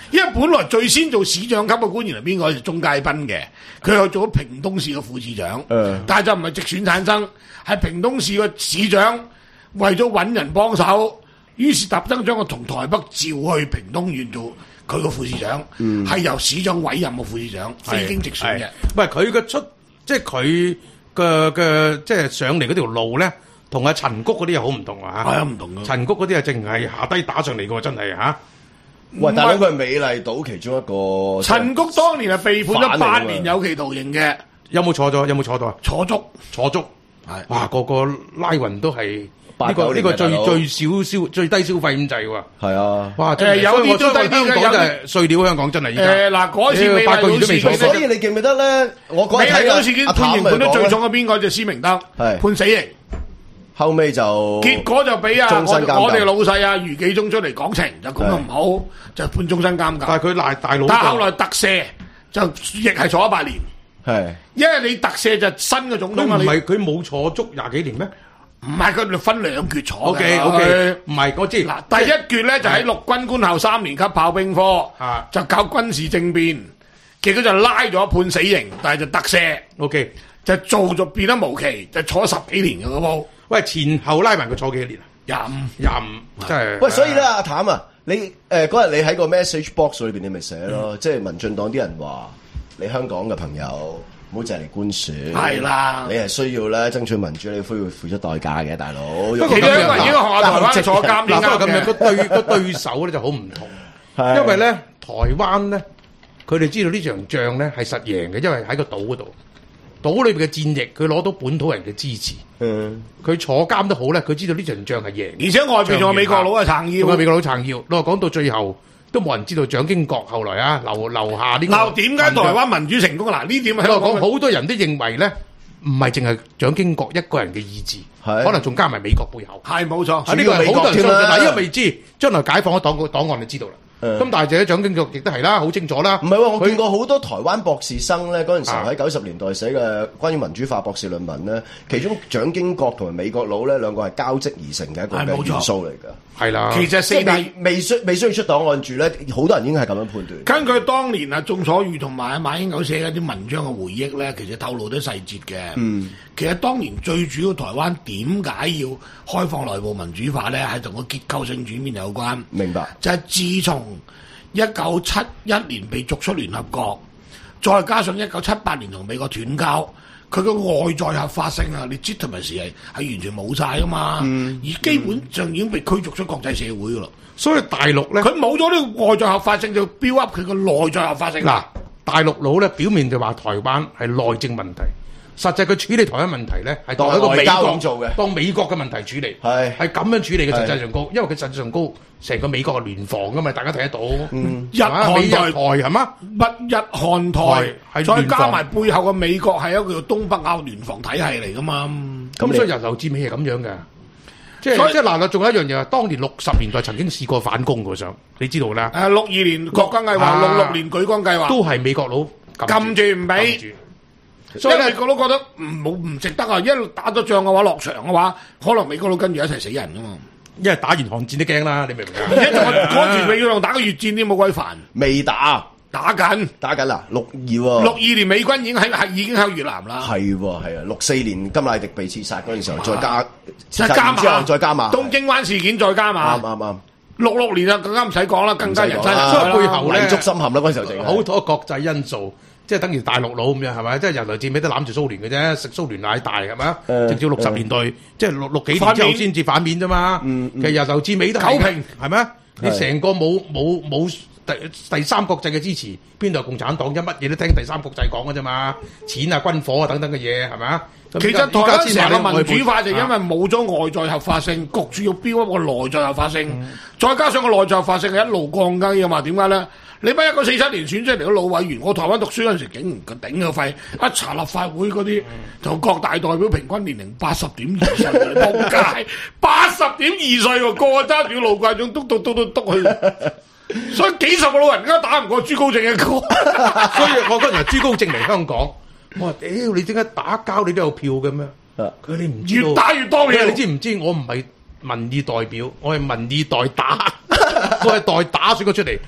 因為本來最先做市長級嘅官員係邊個？係鍾介賓嘅，佢去做咗屏東市嘅副市長， 嗯但係就唔係直選產生，係屏東市嘅市長為咗揾人幫手，於是特登將佢同台北召去屏東縣做佢個副市長，係、嗯、由市長委任嘅副市長，非經直選嘅。 唔係佢嘅出，即係佢嘅嘅，即係上嚟嗰條路咧，同阿陳菊嗰啲又好唔同啊嚇。 係啊，唔同嘅。 陳菊嗰啲啊，淨係下低打上嚟嘅喎，真係嚇。 喂，大佬佢係美麗島其中一個。 陳菊當年係被判咗八年有期徒刑嘅， 有冇坐咗？有冇坐到啊？ 坐足， 坐足。係。哇！個個拉勻都係呢個呢個最最少消最低消費咁滯喎。係啊。 哇！ 誒有啲都低啲嘅， 香港就係碎料，香港真係依家。 誒嗱，嗰次美麗島事件， 所以你記唔記得咧？我嗰日睇美麗島事件判刑判得最重嘅邊個就施明德，判死刑。 後尾就結果就俾啊我我哋老細啊余紀忠出嚟講情，就講得唔好，就判終身監禁。 但係佢賴大佬， 但係後來特赦就亦係坐咗八年。係，因為你特赦就新嘅總統啊， 唔係佢冇坐足廿幾年咩？ 唔係佢分兩決坐嘅。O K O K， 唔係我知。 嗱，第一決咧就喺陸軍官校三年級炮兵科，就搞軍事政變，結果就拉咗判死刑，但係就特赦。 O K， 就做就變得無期，就坐十幾年嘅嗰鋪。 喂，前後拉埋佢坐幾年啊？ 廿五， 廿五，真係。 喂，所以咧，阿譚啊，你誒嗰日你喺個 message box 裏邊，你咪寫咯，即係民進黨啲人話，你香港嘅朋友唔好淨係嚟官選， 係啦， 你係需要咧爭取民主，你需要付出代價嘅，大佬。 其實香港人應該學下台灣坐監啲啱嘅。咁樣個對個對手咧就好唔同，因為咧台灣咧，佢哋知道呢場仗咧係實贏嘅，因為喺個島嗰度。島裏邊嘅戰役，佢攞到本土人嘅支持。嗯，佢坐監都好咧，佢知道呢場仗係贏。 而且外邊仲有美國佬啊撐腰， 仲有美國佬撐腰。你話講到最後都冇人知道蔣經國後來啊留留下呢個。 嗱，點解台灣民主成功？嗱，呢點喺度講，好多人都認為咧，唔係淨係蔣經國一個人嘅意志，可能仲加埋美國背後。 係冇錯， 呢個係好多人相信。嗱，呢個未知，將來解放咗檔檔案就知道啦。咁但係就喺蔣經國亦都係啦，好清楚啦。 唔係喎，我見過好多台灣博士生咧，嗰陣時候喺九十年代寫嘅關於民主化博士論文咧，其中蔣經國同埋美國佬咧兩個係交織而成嘅一個嘅元素嚟㗎。 係啦， 其實四大未需未需要出檔案住咧，好多人已經係咁樣判斷。根據當年啊鍾楚瑜同埋馬英九寫嘅啲文章嘅回憶咧，其實透露啲細節嘅。嗯，其實當年最主要台灣點解要開放內部民主化咧，係同個結構性轉變有關。明白。就係自從一九七一年被逐出聯合國，再加上一九七八年同美國斷交，佢個外在合法性啊，你 legitimacy 係係完全冇晒噶嘛，嗯、而基本上已經被驅逐出國際社會噶啦。所以大陸咧，佢冇咗呢個外在合法性，就 build up 佢個內在合法性。嗱，大陸佬咧表面就話台灣係內政問題。實際佢處理台灣問題咧，係當一個美國做嘅，當美國嘅問題處理，係係咁樣處理嘅實際上高，因為佢實際上高成個美國嘅聯防噶嘛，大家睇得到。嗯，日韓台係嘛？乜日韓台，再加埋背後嘅美國係一個叫東北亞聯防體系嚟噶嘛。咁所以由頭至尾係咁樣嘅。即係即係嗱，仲有一樣嘢，當年六十年代曾經試過反攻嘅想，你知道啦。誒，六二年國家計劃，六六年舉光計劃，都係美國佬撳住唔俾。所以美國佬覺得唔冇唔值得啊！一路打咗仗嘅話，落場嘅話，可能美國佬跟住一齊死人噶嘛。因為打完韓戰都驚啦，你明唔明啊？而且仲嗰時美國佬打個越戰添，冇鬼煩。未打，打緊，打緊啦！六二喎，六二年美軍已經喺係已經喺越南啦。係喎，係啊！六四年甘迺迪被刺殺嗰陣時候，再加再加碼，再加碼。東京灣事件再加碼。啱啱啱。六六年啊，更加唔使講啦，更加人山人海啦。所以背後咧，泥足深陷啦嗰陣時候，淨好多國際因素。即係等於大陸佬咁樣係咪？即係由來至尾都攬住蘇聯嘅啫，食蘇聯奶大係咪？直至六十年代，嗯、即係六六幾年之後先至反面啫嘛。嗯嗯、其實由頭至尾都係九平係咪？你成個冇冇冇第第三國際嘅支持，邊度係共產黨啫？乜嘢都聽第三國際講嘅啫嘛。錢啊、軍火啊等等嘅嘢係咪？其實台灣成個民主化就因為冇咗外在合法性，焗住要標一個內在合法性，嗯、再加上個內在合法性係一路降低啊嘛。點解咧？你不一九四七年選出嚟嘅老委員，我台灣讀書嗰陣時竟然佢頂個肺，一查立法會嗰啲就各大代表平均年齡八十點二歲，仆街八十點二歲喎，個個揸住路棍仲篤篤篤篤篤去，所以幾十個老人家打唔過朱高正一個，所以我嗰陣朱高正嚟香港，我話屌你點解打交你都有票嘅咩？佢你唔知道越打越多嘢，你知唔知我唔係民意代表，我係民意代打，我係代打選咗出嚟。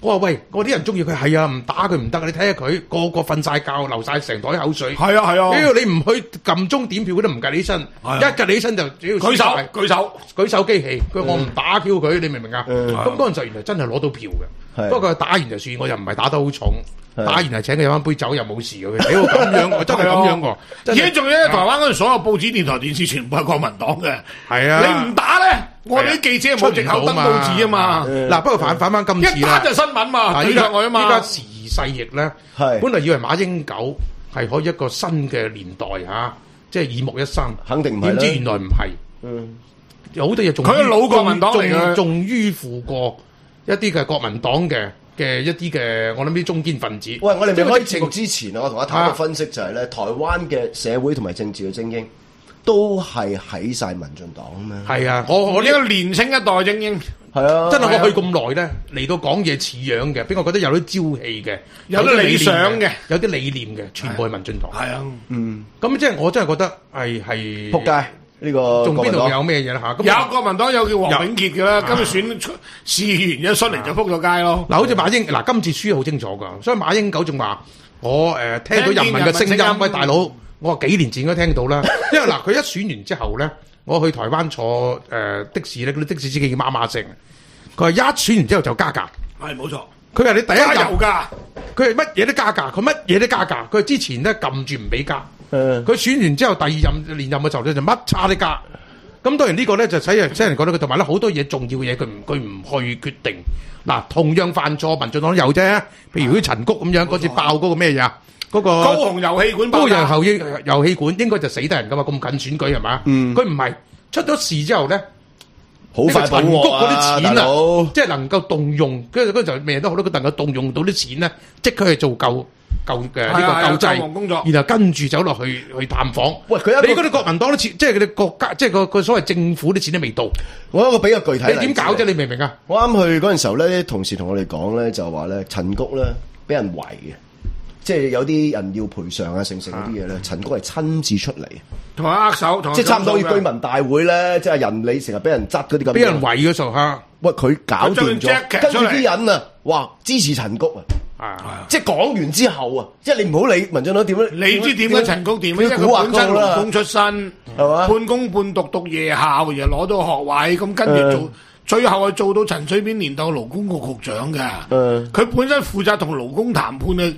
我話喂，我啲人中意佢係啊，唔打佢唔得啊！你睇下佢個個瞓晒覺，流晒成袋口水。 係啊係啊！ 屌你唔去撳鐘點票，佢都唔計起身，一計起身就只要舉手舉手舉手機器。佢話我唔打 Q 佢，你明唔明啊？咁嗰陣時原來真係攞到票嘅，不過佢打完就算，我又唔係打得好重，打完係請佢飲翻杯酒又冇事嘅。屌咁樣，我真係咁樣喎！ 而家仲有咧，台灣嗰度所有報紙、電台、電視全部係國民黨嘅。係啊，你唔打咧？我哋啲記者冇藉口登報紙啊嘛， 嗱不過反反翻今次啦， 一打就新聞嘛，對上我啊嘛。 依家時移世易咧，本來以為馬英九係可以一個新嘅年代嚇，即係耳目一新， 肯定唔係啦。 點知原來唔係，嗯，有好多嘢仲佢係老國民黨嚟嘅， 仲迂腐過一啲嘅國民黨嘅嘅一啲嘅，我諗啲中堅分子。 喂，我哋未開節目之前啊，我同阿譚分析就係咧，台灣嘅社會同埋政治嘅精英。都係喺晒民進黨咩？ 係啊，我我呢個年青一代精英係啊， 真係我去咁耐咧，嚟到講嘢似樣嘅，俾我覺得有啲朝氣嘅， 有啲理想嘅，有啲理念嘅，全部係民進黨。 係啊， 嗯，咁即係我真係覺得係係仆街呢個。 仲邊度有咩嘢咧嚇？ 有國民黨有叫黃永傑嘅啦，今次選試完一出嚟就仆咗街咯。 嗱，好似馬英嗱今次輸得好清楚㗎，所以馬英九仲話我誒聽到人民嘅聲音，喂大佬。我話幾年前應該聽到啦，因為嗱佢一選完之後咧，我去台灣坐誒、呃、的士咧，嗰啲的士司機叫媽媽聲，佢話一選完之後就加價， 係冇錯。 佢話你第一加油價， 佢係乜嘢都加價，佢乜嘢都加價，佢之前咧撳住唔俾加，佢選完之後第二任連任嘅時候咧就乜差都加，咁當然呢個咧就使人使人覺得佢同埋咧好多嘢重要嘅嘢佢唔佢唔去決定，嗱同樣犯錯民進黨都有啫，譬如啲陳菊咁樣嗰次爆嗰個咩嘢啊？嗰、那個高雄遊戲館， 高雄遊戲遊戲館應該就死得人噶嘛，咁近選舉係嘛？佢唔係出咗事之後咧， 好快補鑊啊！ 嗰啲錢啊，即係能夠動用，跟住嗰陣咩都好多，佢能夠動用到啲錢咧，即刻去做救救嘅呢個救濟工作，然後跟住走落去去探訪。 喂，佢一你嗰啲國民黨啲錢，即係佢哋國家，即係個個所謂政府啲錢都未到。 我一個比較具體， 你點搞啫？你明唔明啊？ 我啱去嗰陣時候咧，同事同我哋講咧，就話咧陳菊咧俾人圍嘅。即係有啲人要賠償啊，成成嗰啲嘢咧，陳菊係親自出嚟， 同佢握手，同即係差唔多要居民大會咧，即係人你成日俾人執嗰啲咁， 俾人圍嘅時候嚇， 喂佢搞掂咗，跟住啲人啊，哇支持陳菊啊，啊即係講完之後啊，即係你唔好理民進黨點樣， 你知點解陳菊點？因為佢本身勞工出身，係嘛，半工半讀讀夜校，又攞到學位，咁跟住做。嗯最後係做到陳水扁年代勞工局局長㗎，佢、嗯、本身負責同勞工談判嘅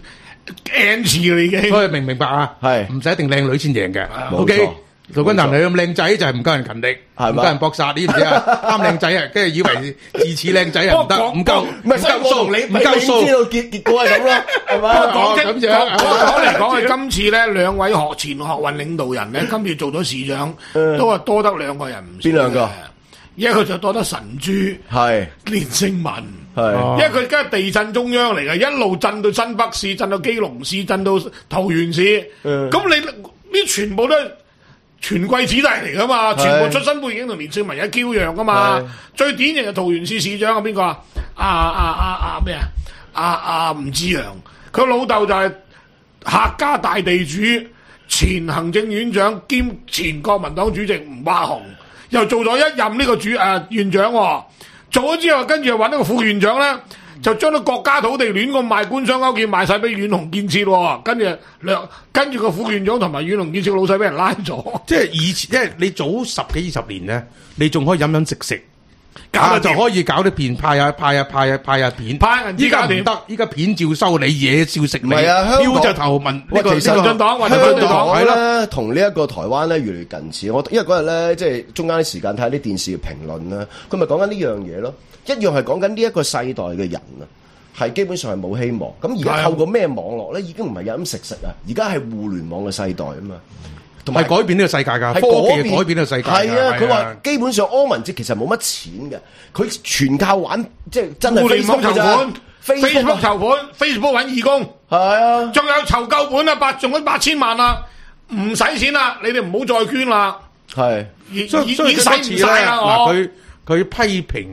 N 次啦已經。 所以明唔明白啊？係唔使一定靚女先贏嘅。O K，陶君南你咁靚仔就係唔夠人勤力，唔夠人搏殺，你知唔知啊？啱靚仔啊，跟住以為自似靚仔啊唔得，唔夠唔夠數，唔夠數，知道結結果係咁啦，係嘛？ 講咁樣，講嚟講去，今次咧兩位學前學運領導人咧，今次做咗市長，都係多得兩個人唔少。邊兩個？一個就多得神珠，係連勝文，係，因為佢而家係地震中央嚟嘅，一路震到新北市，震到基隆市，震到桃園市，咁你呢全部都係權貴子弟嚟噶嘛，全部出身背景同連勝文一嬌樣噶嘛，最典型嘅桃園市市長係邊個啊？阿阿阿阿咩啊？阿阿吳志陽，佢老豆就係客家大地主，前行政院長兼前國民黨主席吳華雄。又做咗一任呢個主誒、呃、院長、哦，做咗之後，跟住又揾呢個副院長咧，就將啲國家土地亂咁賣，官商勾結賣晒俾遠雄建設、哦，跟住兩跟住個副院長同埋遠雄建設老細俾人拉咗。 即係以前，即係你早十幾二十年咧，你仲可以飲飲食食，搞就可以搞啲片派啊派啊派啊派啊片。派依家唔得，依家片照收你，嘢照食你。唔係啊，香港就投民呢個民進黨或者民進黨係啦，同呢一個台灣咧越嚟越近似。我因為嗰日咧，即係中間啲時間睇下啲電視嘅評論啦，佢咪講緊呢樣嘢咯，一樣係講緊呢一個世代嘅人啊，係基本上係冇希望。咁而家透過咩網絡咧，已經唔係飲食食啊，而家係互聯網嘅世代啊嘛。 同埋改變呢個世界㗎，科技改變呢個世界。 係啊，佢話基本上柯文哲其實冇乜錢嘅，佢全靠玩即係真係互聯網籌款 ，Facebook 籌款 ，Facebook 揾義工， 係啊， 仲有籌夠本啊，八仲嗰八千萬啊，唔使錢啦，你哋唔好再捐啦， 係， 所以所以佢嗰次咧，嗱佢佢批評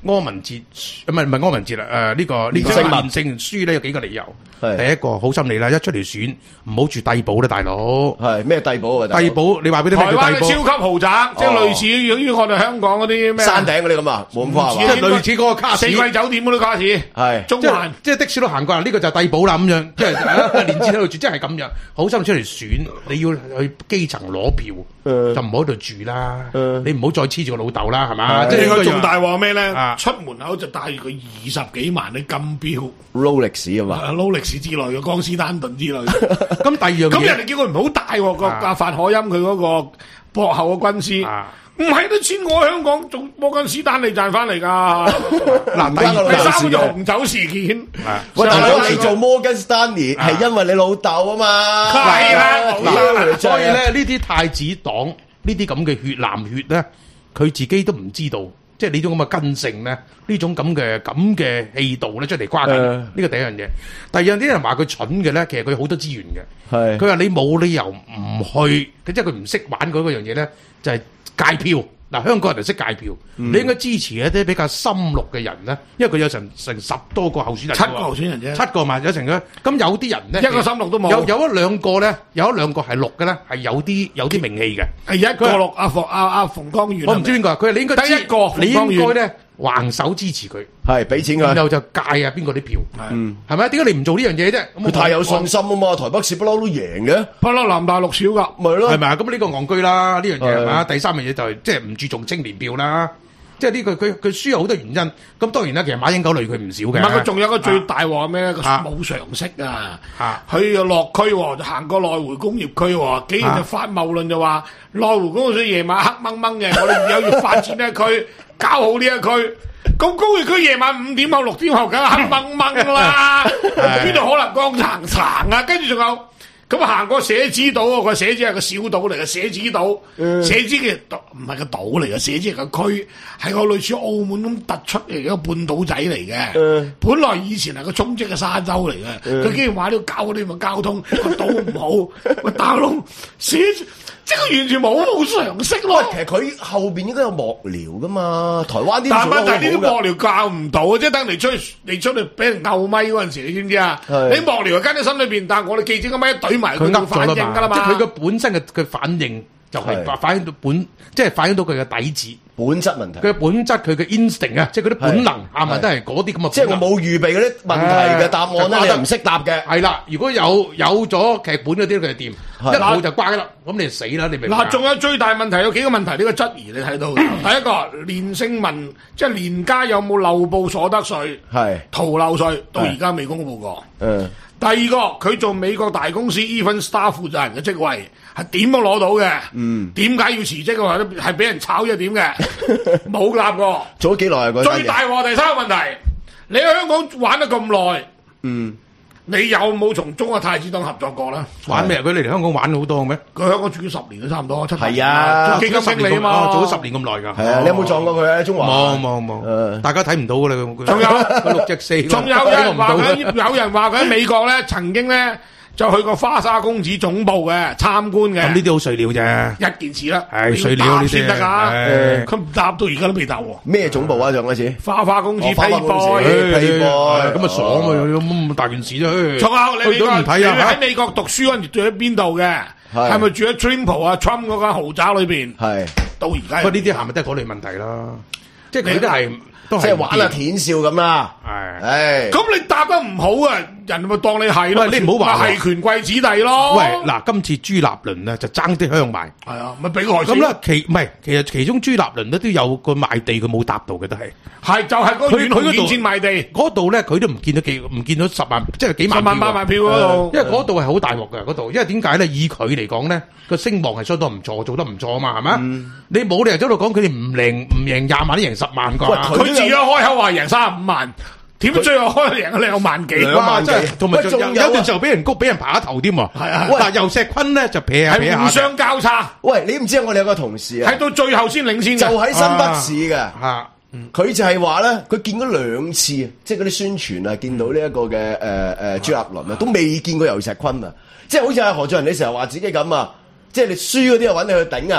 柯文哲唔係唔係柯文哲啦，誒呢個呢個連勝文連勝輸咧有幾個理由。 係第一個好心理啦，一出嚟選唔好住帝寶啦，大佬。 係咩帝寶啊？大佬帝寶你話俾啲台咩叫帝寶？ 灣嘅超級豪宅，即係類似於我哋香港嗰啲咩山頂嗰啲咁啊，冇咁誇唔係嘛即係類似嗰個卡士四季酒店嗰啲卡士， 係即係中環。 即係的士都行過啦，呢、個就係帝寶啦咁樣，即係啊連戰喺度住，即係咁樣。好心出嚟選，你要去基層攞票， 嗯就唔好喺度住啦。 嗯你唔好再黐住個老豆啦，係嘛？ 係即係佢仲即係呢個大鑊咩咧啊？ 出門口就帶住佢二十幾萬嘅金標， Rolex 啊嘛， 啊勞力士之類嘅，江斯丹頓之類嘅。 咁第二樣嘢咁人哋叫佢唔好帶喎，個啊阿法可音佢嗰個幕後嘅軍師。 啊， 唔係都錢我香港仲摩根斯丹利賺翻嚟㗎， 嗱唔關個老第豆事嘅。 三個就紅酒事件， 啊喂，大佬上你做 Morgan Stanley 係因為你老豆啊嘛， 係啦冇錯啦嗱所以咧呢啲太子黨呢啲咁嘅血藍血咧，佢自己都唔知道，即係呢種咁嘅根性咧，呢種咁嘅咁嘅氣度咧出嚟瓜緊， 誒呢個第一樣嘢。第二樣啲人話佢蠢嘅咧，其實佢好多資源嘅。 係佢話你冇理由唔去，佢即係佢唔識玩嗰個樣嘢咧，就係、戒票。嗱，香港人就識戒票，你應該支持一啲比較深綠嘅人咧，因為佢有成成十多個候選人， 七個候選人啫， 七個嘛，有成嘅。咁有啲人咧， 一個心綠都冇， 有有一兩個咧，有一兩個係綠嘅咧，係有啲有啲名氣嘅。 係一個綠阿馮阿阿馮光遠， 我唔知邊個啊，佢係你應該得一個馮你光遠應該咧橫手支持佢， 係俾錢佢， 然後就戒啊邊個啲票， 係係咪？點解你唔做呢樣嘢啫？咁佢太有信心啊嘛，台北市不嬲都贏嘅， 不嬲南大陸少㗎。 咪咯係，咪啊？咁呢個戇居啦，呢樣嘢係嘛？ 係第三樣嘢就係即係唔注重青年票啦，即係呢個佢佢輸有好多原因。咁當然啦，其實馬英九累佢唔少嘅。 唔係佢仲有個最大鑊咩咧？佢啊冇常識啊！ 啊佢又落區喎，就行過內湖工業區喎，竟然就發謬論就話內湖工業區夜晚黑掹掹嘅，我哋有要發展呢一區，搞好呢一區。咁工業區夜晚五點後六點後梗係黑掹掹啦，邊度可能光層層啊？跟住仲有。咁行過寫字島喎，個寫字係個小島嚟嘅，寫字島，寫字嘅唔係個島嚟嘅，寫字係個區，係個類似澳門咁突出嚟嘅一個半島仔嚟嘅。 嗯本來以前係個沖積嘅沙洲嚟嘅，佢竟然話呢個搞嗰啲咁嘅交通個島唔好，喂大佬寫即係佢完全冇冇常識咯喂，。其實佢後邊應該有幕僚噶嘛，台灣啲但係做得問題呢啲好好㗎幕僚教唔到啊！即係等你出去，你出去俾人鬥咪嗰陣時，你知唔知啊？ 係你幕僚係跟喺心裏邊，但係我哋記者個咪一懟埋佢佢就反噏咗啦嘛， 應㗎啦嘛。 即係佢嘅本身嘅嘅反應就係係反映到本，即係反映到佢嘅底子， 本質問題。 佢嘅本質，佢嘅 instinct 啊，即係嗰啲本能係係咪都係嗰啲咁嘅？ 即係我冇預備嗰啲問題嘅答案咧， 唉你又唔識答嘅。 係啦，如果有有咗劇本嗰啲佢就掂， 係一冇就瓜啦，咁你就死啦，你明唔明啊？ 嗱，仲有最大問題有幾個問題，呢、個質疑你睇到嘅。第一個，連勝文即係連家有冇漏報所得稅、 係， 逃漏稅，到而家未公佈過。 嗯， 第二個，佢做美國大公司 Even Star 負責人嘅職位係點樣攞到嘅？ 嗯， 點解要辭職嘅話，係俾人炒咗點嘅？冇答過。 做咗幾耐啊？嗰單嘢最大鑊第三個問題，你喺香港玩得咁耐， 嗯， 你有冇同中國太子黨合作過咧？ 玩咩？佢嚟嚟香港玩好多嘅咩？ 佢香港住咗十年都差唔多，七八年係啊做基金經理啊嘛， 做咗十年咁耐㗎。 係啊，你有冇撞過佢啊？中華冇冇冇， 誒大家睇唔到㗎啦。佢仲有佢六隻四， 仲有有人話睇唔佢， 到有人話佢喺美國咧，曾經咧就去過花沙公子總部嘅參觀嘅。 咁呢啲好碎料啫。 一件事啦， 係你要碎料呢啲答先得唉㗎。佢唔答到而家都未答喎。 咩總部啊？上嗰次花花公子哦花花公子 Playboy， 唉 Playboy 咁啊爽啊！有咁大件事啫。 仲有你美國去到唔睇啊你喺美國讀書嗰陣時住喺邊度嘅？ 係係咪住喺 Trimble 啊 Trump 嗰間豪宅裏邊？ 係， 到而家不過呢啲係咪都係嗰類問題啦？即係佢都係都係即係玩下舔笑咁啦。 係。 唉， 咁你答得唔好啊，人咪當你係咯。 喂你唔好話咪係權貴子弟咯。 喂，嗱，今次朱立倫咧就爭啲香埋。 係啊，咪俾佢咁咧，其唔係，其實其中朱立倫咧都有個賣地，佢冇答到嘅都係。 係就係嗰個佢佢嗰度遠紅建設賣地， 嗰度咧，佢都唔見到幾，唔見到十萬，即係幾萬十萬票喎八萬票嗰度。 因為嗰度係好大鑊嘅嗰度，因為點解咧？以佢嚟講咧，個聲望係相當唔錯，做得唔錯啊嘛，係咪？你冇理由走度講佢哋唔贏唔贏廿萬，都贏十萬啩？ 喂佢佢自己開口話贏三十五萬，點知最後開贏咗兩萬幾？ 兩萬幾即係同埋仲有喂仲有啊有段時候俾人谷，俾人爬一頭添喎。 係啊嗱，由石坤咧就撇下撇下嘅。 係互相交叉， 喂，你唔知我哋有個同事啊係，到最後先領先嘅。 就喺新北市嘅。 嚇， 佢就係話咧，佢見咗兩次，即係嗰啲宣傳啊，見到呢一個嘅誒誒朱立倫啊，都未見過游石坤啊，即係好似阿何俊仁你成日話自己咁啊，即係你輸嗰啲又揾你去頂啊，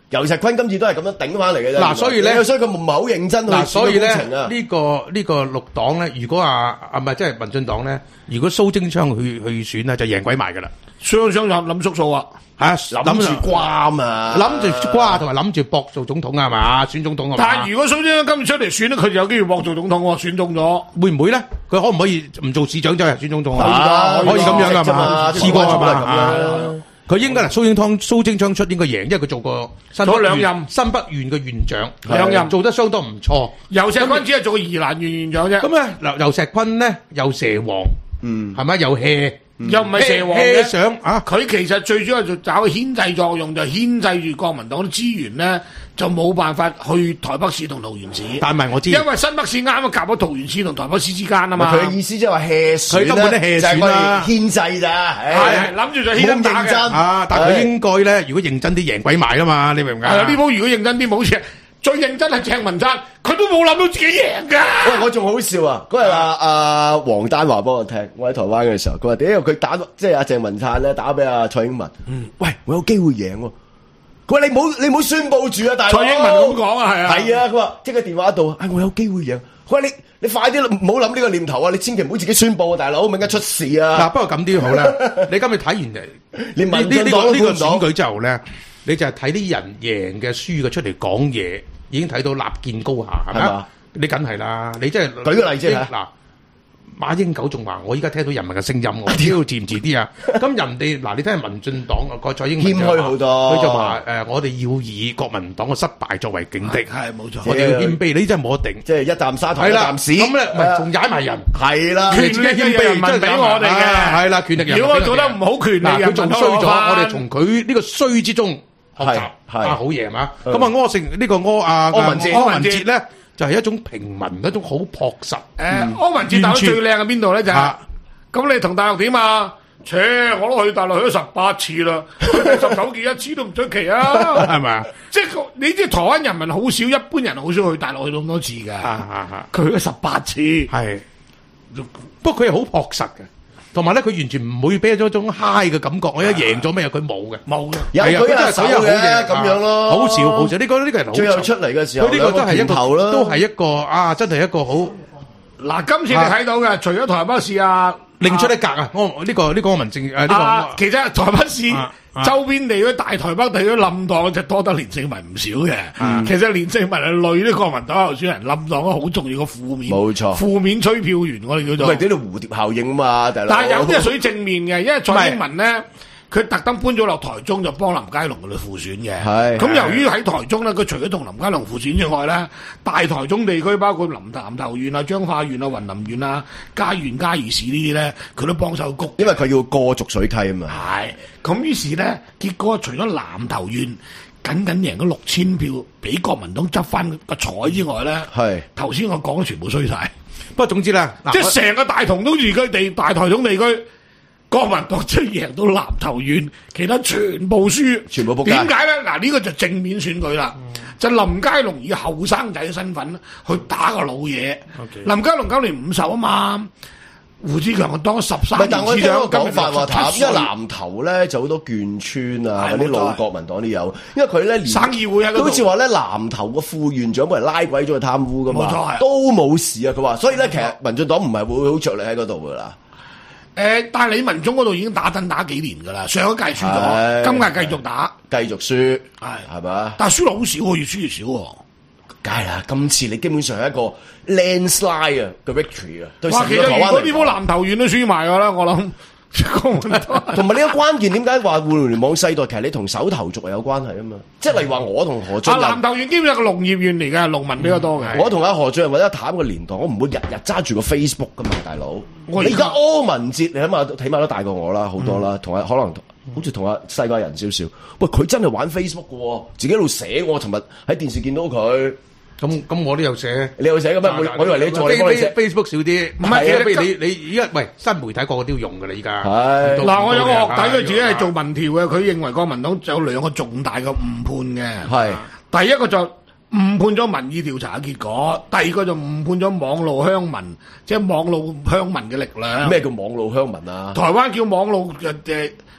游錫堃今次都係咁樣頂翻嚟嘅啫。 嗱所以呢所以佢唔係好認真去嗱，所以咧選工程啊。 呢個呢個綠黨咧，如果啊啊唔係即係民進黨咧，如果蘇貞昌去去選咧，就贏鬼埋噶啦， 雙雙諗諗縮數啊！ 嚇諗住瓜嘛， 諗住瓜同埋諗住搏做總統啊嘛，選總統啊嘛。 但係如果蘇貞昌今次出嚟選咧，佢就有機會搏做總統喎，選中咗。 會唔會咧？佢可唔可以唔做市長就係選總統可以啊？ 㗎可以咁樣噶嘛？試過係嘛？ 咁樣。 佢應該嗱，蘇貞昌蘇貞昌出應該贏，因為佢做過新北做兩縣任新北縣嘅縣長， 兩任做得相當唔錯。 游錫堃只係做個宜蘭縣縣長啫， 咁咧嗱，游錫堃咧又蛇王， 嗯， 係咪又 hea 又唔係蛇王 hea 嘅。 相啊？ 佢其實最主要就搞牽制作用，就牽制住國民黨啲資源咧，就冇辦法去台北市同桃園市。 但係我知， 因為新北市啱啱夾咗桃園市同台北市之間啊嘛。 佢嘅意思即係話 hea 選佢根本都 hea 就係我選啦哋牽制咋， 係係諗住就牽冇認真打嘅。 啊！但係佢應該咧，如果認真啲贏鬼埋啊嘛，你明唔明啊？ 係啊，呢鋪如果認真啲，冇事。最認真係鄭文燦，佢都冇諗到自己贏㗎。 喂，我仲好笑啊！嗰日阿阿黃丹華幫我聽，我喺台灣嘅時候，佢話屌佢打即係阿鄭文燦咧打俾阿蔡英文，嗯，喂，我有機會贏喎。佢話你冇你冇宣佈住啊，大佬。 蔡英文咁講啊，係啊， 係啊，佢話即係電話度，哎，我有機會贏。佢話你你快啲唔好諗呢個念頭啊！你千祈唔好自己宣佈啊，大佬，咪而家出事啊！ 嗱，不過咁啲好啦，你今日睇完誒連呢呢呢民進黨個呢個都估唔到選舉之後咧，你就係睇啲人贏嘅輸嘅出嚟講嘢，已經睇到立見高下，係咪啊係嘛？ 你梗係啦，你真係舉個例子嚇嗱。馬英九仲話：我依家聽到人民嘅聲音，我屌遲唔遲啲啊！咁人哋嗱，你睇下民進黨個蔡英文謙虛好多佢就話誒，我哋要以國民黨嘅失敗作為警惕， 係冇錯。 我哋要謙卑，你真係冇得頂。 即係一啖沙糖係啦， 一啖屎。 咁咧咪仲踩埋人， 係啦， 權力自己謙卑嘅人民俾我哋嘅係啦，權力人民如果我做得唔好，權力嗱，佢仲衰咗， 人民都攞返我哋從佢呢個衰之中學習係係啊，好嘢係嘛？ 嗯咁啊，柯勝呢個柯啊柯文哲柯文哲咧就係一種平民，一種好朴實。 誒，柯文哲打得最靚喺邊度咧？就係啊咁，你同大陸點啊？切，我都去大陸去咗十八次啦，十九次一次都唔出奇啊！ 係咪啊？ 即係你知台灣人民好少，一般人好少去大陸去咁多次㗎。 啊啊啊！ 佢去咗十八次， 係，不過佢係好樸實嘅，同埋咧佢完全唔會俾咗一種 high 嘅感覺。我一贏咗咩？佢冇嘅。 冇嘅。 有係啊佢有手佢真係手有好嘅嘢咁樣咯， 好少好少。呢個呢個人好最後醜出嚟嘅時候， 佢呢個都係一個兩個拳頭啦， 都係一個啊，真係一個好嗱，今次你睇到嘅，除咗台北市啊， 另出一格啊！我呢個呢個民政誒呢啊， 個其實台北市啊啊周邊地嗰啲大台北地嗰啲冧檔就多得連勝文唔少嘅。其實連勝文係累啲國民黨候選人冧檔好重要嘅負面， 冇錯負面吹票員我哋叫做。 喂，呢度蝴蝶效應啊嘛，大佬。 但係有啲係屬於正面嘅，因為蔡英文咧，佢特登搬咗落台中就幫林佳龍佢哋輔選嘅。 係係咁由於喺台中咧，佢除咗同林佳龍輔選之外咧，大台中地區包括林南投縣啊、彰化縣啊、雲林縣啊、嘉義嘉義市呢啲咧，佢都幫手谷。 因為佢要過逐水溪啊嘛。 係，咁於是咧，結果除咗南投縣僅僅贏咗六千票，俾國民黨執翻個彩之外咧， 係頭先我講嘅全部衰晒。 不過總之啦，嗱即係成個大同都住區地、大台中地區，國民黨真係贏到南投縣，其他全部輸， 全部仆街點解咧？嗱，呢個就正面選舉啦，就林佳龍以後生仔嘅身份去打個老嘢。 OK 林佳龍今年五十啊嘛，胡志強當咗十唔係三但我年市長， 聽個講今法話， 年因為南投咧就好多眷村啊，嗰啲係冇錯老國民黨都有，因為佢咧連省議會喺嗰度都好似話咧南投個副縣長俾人拉鬼咗去貪污噶冇錯係嘛，都冇事啊。佢話，所以咧其實民進黨唔係會好着力喺嗰度噶啦。 誒，但係李文忠嗰度已經打燈打幾年㗎啦，上一屆輸咗， 係今屆繼續打， 繼續輸， 係係嘛？ 但係輸落好少喎，越輸越少喎。 梗係啦，今次你基本上係一個 landslide 啊嘅 victory 啊，對成哇，其個實如果台灣嚟講。 呢鋪南投縣都輸埋㗎啦，我諗。 同埋呢個關鍵點解話互聯網世代其實你同手頭族係有關係啊嘛？即係例如話我同何俊啊，南仁， 投縣基本上係個農業縣嚟嘅，農民比較多嘅。 我同阿何俊仁或者阿譚嘅年代，我唔會日日揸住個 Facebook 噶嘛，大佬。 我而家你而家柯文哲，你起碼起碼都大過我啦，好多啦，同阿可能好似同阿世界人少少。喂，佢真係玩 Facebook 嘅喎，自己喺度寫。我尋日喺電視見到佢， 咁咁我都有寫。 你有寫嘅咩？我我以為你做，你幫你寫。 Facebook 少啲，唔係其實係，譬如你你而家喂新媒體個個都要用㗎啦，依家。 係嗱，我有個學弟，佢佢自己係做民調嘅，佢認為國民黨有兩個重大嘅誤判嘅。 係第一個就誤判咗民意調查嘅結果，第二個就誤判咗網路鄉民，即係網路鄉民嘅力量。 咩叫網路鄉民啊？ 台灣叫網路嘅誒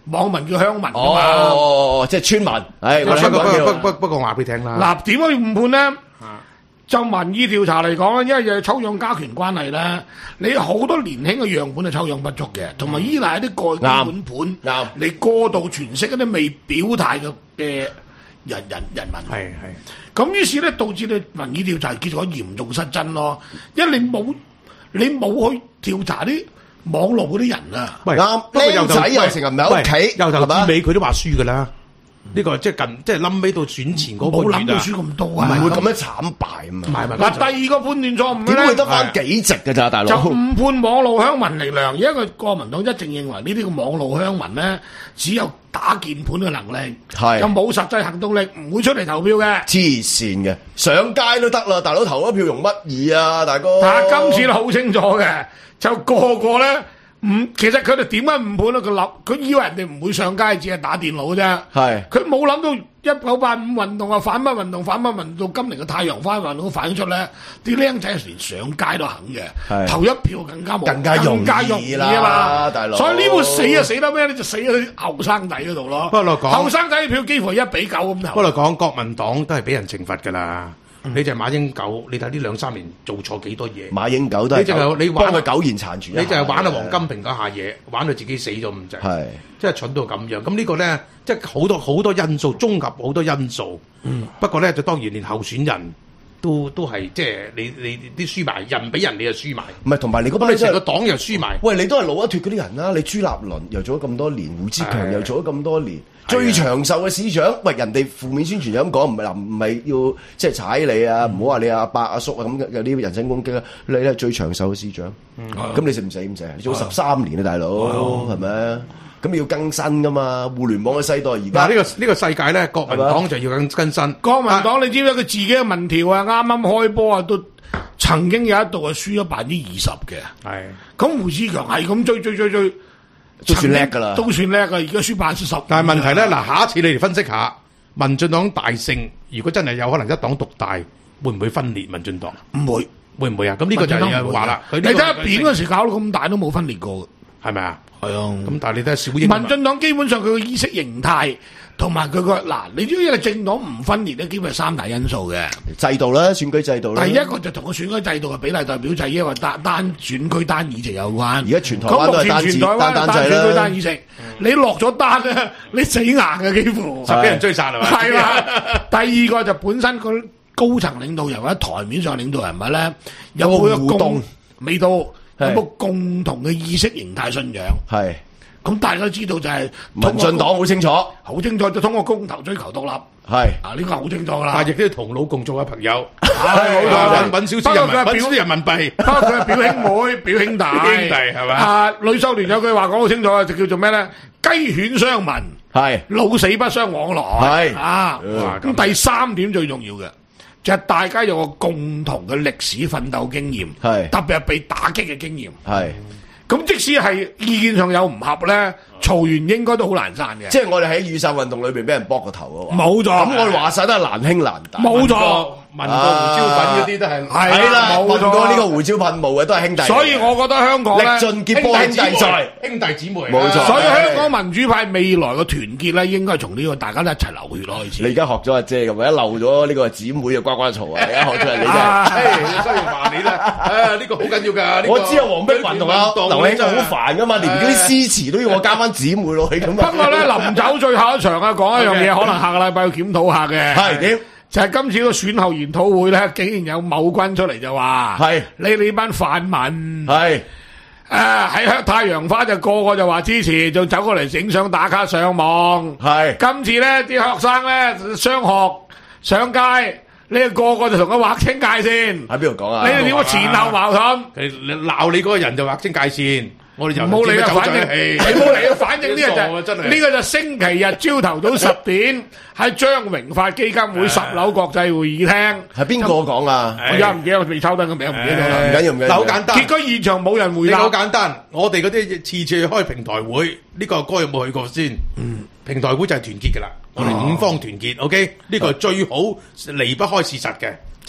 網民叫鄉民㗎嘛。 哦，即係村民。唉，我不過不香港叫過不不過我話俾你聽啦。 嗱，點解要誤判咧？就民意調查嚟講咧，因為有抽樣加權關係咧，你好多年輕嘅樣本係抽樣不足嘅，同埋依賴一啲過基本盤， 啱你過度詮釋一啲未表態嘅嘅人人人民。 係係。 咁於是咧，導致你民意調查結果嚴重失真咯，因為你冇你冇去調查啲網絡嗰啲人啊。 喂， 啱， 不過由頭僆仔又成日唔喺屋企， 由頭係嘛至尾佢都話輸㗎啦。呢個即係近，即係冧尾到選前嗰個冇月啊！ 諗到輸咁多唔啊！ 會咁樣慘敗啊嘛。 唔係唔係嗱，第二個判斷錯誤點會咧， 得翻幾席㗎咋，大就佬？ 誤判網路鄉民力量，因為國民黨一直認為呢啲嘅網路鄉民咧，只有打鍵盤嘅能力， 係又冇實際行動力，唔會出嚟投票嘅。 黐線嘅，上街都得啦，大佬投咗票用乜嘢啊，大哥？ 但係今次都好清楚嘅，就個個咧唔，其實佢哋點解誤判咧？佢諗，佢以為人哋唔會上街，只係打電腦啫。 係佢冇諗到一九八五運動啊，反乜運動，反乜運動，今年嘅太陽花運動都反映出咧，啲僆仔連上街都肯嘅， 係投一票更加冇， 更加容易更加容易啊啦嘛， 大佬所以呢部死啊死得咩咧？就死喺後生仔嗰度咯。 不過我講後生仔嘅票幾乎係一比九咁投。 不過講國民黨都係俾人懲罰㗎啦。你就係馬英九，你睇呢兩三年做錯幾多嘢？ 馬英九都係你就係你玩幫佢苟延殘喘一下， 你就係玩啊黃金平嗰下嘢，玩到自己死咗咁滯， 係即係蠢到咁樣。咁呢個咧，即係好多好多因素，綜合好多因素。嗯，不過咧就當然連候選人都都係即係你你啲輸埋，人俾人你就輸埋。 唔係同埋你嗰咁你成個班真係黨又輸埋。 喂，你都係老一脱嗰啲人啦，你朱立倫又做咗咁多年，胡志強係又做咗咁多年， 係最長壽嘅市長，喂，人哋負面宣傳就咁講，唔係嗱，唔係要即係踩你啊，唔好話你阿伯阿叔啊咁有啲人身攻擊啊，你咧最長壽嘅市長，咁你死唔死唔死啊？你做咗十三年啊，大佬係咪啊？咁你要更新噶嘛？互聯網嘅世代而嗱家呢個呢個世界咧，國民黨就要更更新。 國民黨你知唔知佢自己嘅民調啊？啱啱開波啊，都曾經有一度係輸咗百分之二十嘅。 係咁胡志強係咁追追追追， 都算叻㗎啦都算叻㗎。而家輸百分之十。 但係問題咧，嗱，下一次你哋分析下，民進黨大勝，如果真係有可能一黨獨大，會唔會分裂民進黨？ 唔會， 會唔會啊？咁呢個就係話啦。 你睇下扁嗰時搞到咁大都冇分裂過嘅， 係咪啊？ 係啊。 咁但係你睇下小英民進黨基本上佢嘅意識形態同埋佢個嗱，你知唔知一個政黨唔分裂咧，基本係三大因素嘅。 制度啦，選舉制度啦。 第一個就同個選舉制度嘅比例代表制，因為單單選區單議席有關。 而家全台灣都係單全台灣單單制啦選區單議席，你落咗單咧，你死硬嘅幾乎， 就俾人追殺係嘛？ 係啦。第二個就本身個高層領導人或者台面上領導人物咧，有冇有個互動共未到，有係冇共同嘅意識形態信仰？ 係咁大家都知道就係民進黨好清楚， 好清楚，就通過公投追求獨立。 係啊，呢個好清楚噶啦。 但係亦都要同老共做下朋友， 係冇錯揾揾少少人民， 不過佢係表揾少啲人民幣。 不過佢係表兄妹、表兄弟、 表兄弟係嘛啊，呂秀蓮有句話講好清楚啊，就叫做咩咧？雞犬相聞， 係老死不相往來。 係啊， 哇咁第三點最重要嘅就係大家有個共同嘅歷史奮鬥經驗， 係特別係被打擊嘅經驗。 係。 咁即使係意見上有唔合咧，嘈完應該都好難散嘅。 即係我哋喺雨傘運動裏邊俾人剝個頭啊！ 冇錯咁我哋話晒都係難兄難弟。 冇錯。 聞過胡椒粉嗰啲都係係啦冇錯聞過呢個胡椒噴霧嘅都係兄弟嚟嘅。 所以我覺得香港咧， 力盡結波兄弟在， 兄弟姊妹， 冇錯所以香港民主派未來嘅團結咧，應該係從呢個大家都一齊流血開始。 你而家學咗阿姐咁，一漏咗呢個姊妹嘅呱呱嘈啊！而家學出嚟你真係。 唉，雖然話你啦，啊呢個好緊要㗎。呢個我知啊，黃碧雲同阿劉慶好煩噶嘛，連嗰啲詩詞都要我加翻姊妹落去咁啊。 不過咧，臨走最後一場啊，講一樣嘢，可能下個禮拜要檢討下嘅。 係點？ 就係今次個選後研討會咧，竟然有某君出嚟就話： 係你哋班泛民係誒喺太陽花就個個就話支持，就走過嚟影相打卡上網。 係今次咧啲學生咧雙學上街，你哋個個就同佢劃清界線。 喺邊度講啊？ 你哋點解前後矛盾？ 佢你鬧你嗰個人就劃清界線，我哋就冇理啊，反正係你冇理啊，反正呢個就傻啊真係呢個就星期日朝頭早十點喺張榮發基金會十樓國際會議廳。 係邊個講啊？ 我而家唔記得，我未抽低個名，唔記得咗唔啦。 緊要唔緊要。 嗱好簡單， 結果現場冇人回你好答。 簡單，我哋嗰啲次次去開平台會，呢個哥有冇去過先？嗯，平台會就係團結㗎啦，我哋五方團結，OK，呢個係最好離不開事實嘅。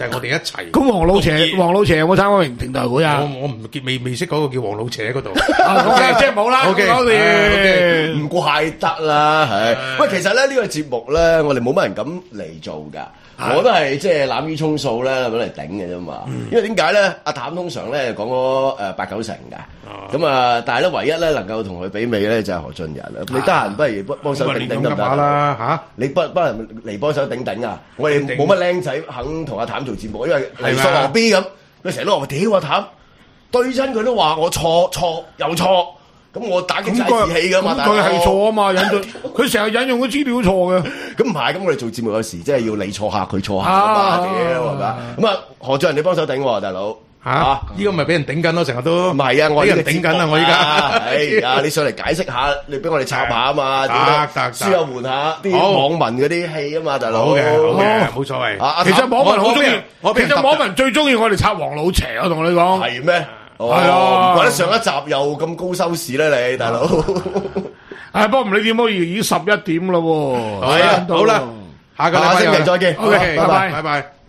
就係我哋一齊。 咁黃老邪，黃老邪有冇參加平平台會啊？ 我我唔未未識嗰個叫黃老邪嗰度。 OK，即係冇啦。 OK， 唔怪得啦，係。喂，其實咧呢個節目咧，我哋冇乜人敢嚟做㗎。我都係即係濫竽充數咧，揾嚟頂嘅啫嘛。因為點解咧？阿譚通常咧講咗誒八九成㗎，咁啊，但係咧唯一咧能夠同佢媲美咧就係何俊仁啦。你得閒不如幫幫手頂頂得唔得啦？嚇， 你幫幫人嚟幫手頂頂啊！我哋冇乜僆仔肯同阿譚做節目，因為黎叔何 B 咁，佢成日都話屌阿譚，對親佢都話我錯錯又錯。咁我打擊晒士氣噶嘛， 咁佢係錯啊嘛，引咗佢成日引用嘅資料錯嘅。 咁唔係，咁我哋做節目有時真係要你錯下佢錯下噶嘛，屌係嘛？咁啊，何俊仁你幫手頂喎，大佬嚇，依個咪俾人頂緊咯，成日都唔係啊，我俾人頂緊啊，我依家。 係啊，你上嚟解釋下，你俾我哋插下啊嘛，點樣輸下換下啲網民嗰啲戲啊嘛，大佬。 好嘅，好嘅，冇所謂。 其實網民好中意，其實網民最中意我哋插黃老邪，我同你講。 係咩？係啊， 唔怪得上一集又咁高收視咧，你大佬。 唉，不過唔理點，可以已經十一點啦喎。 係啊，好啦，下個禮拜星期再見。 OK，拜拜， 拜拜。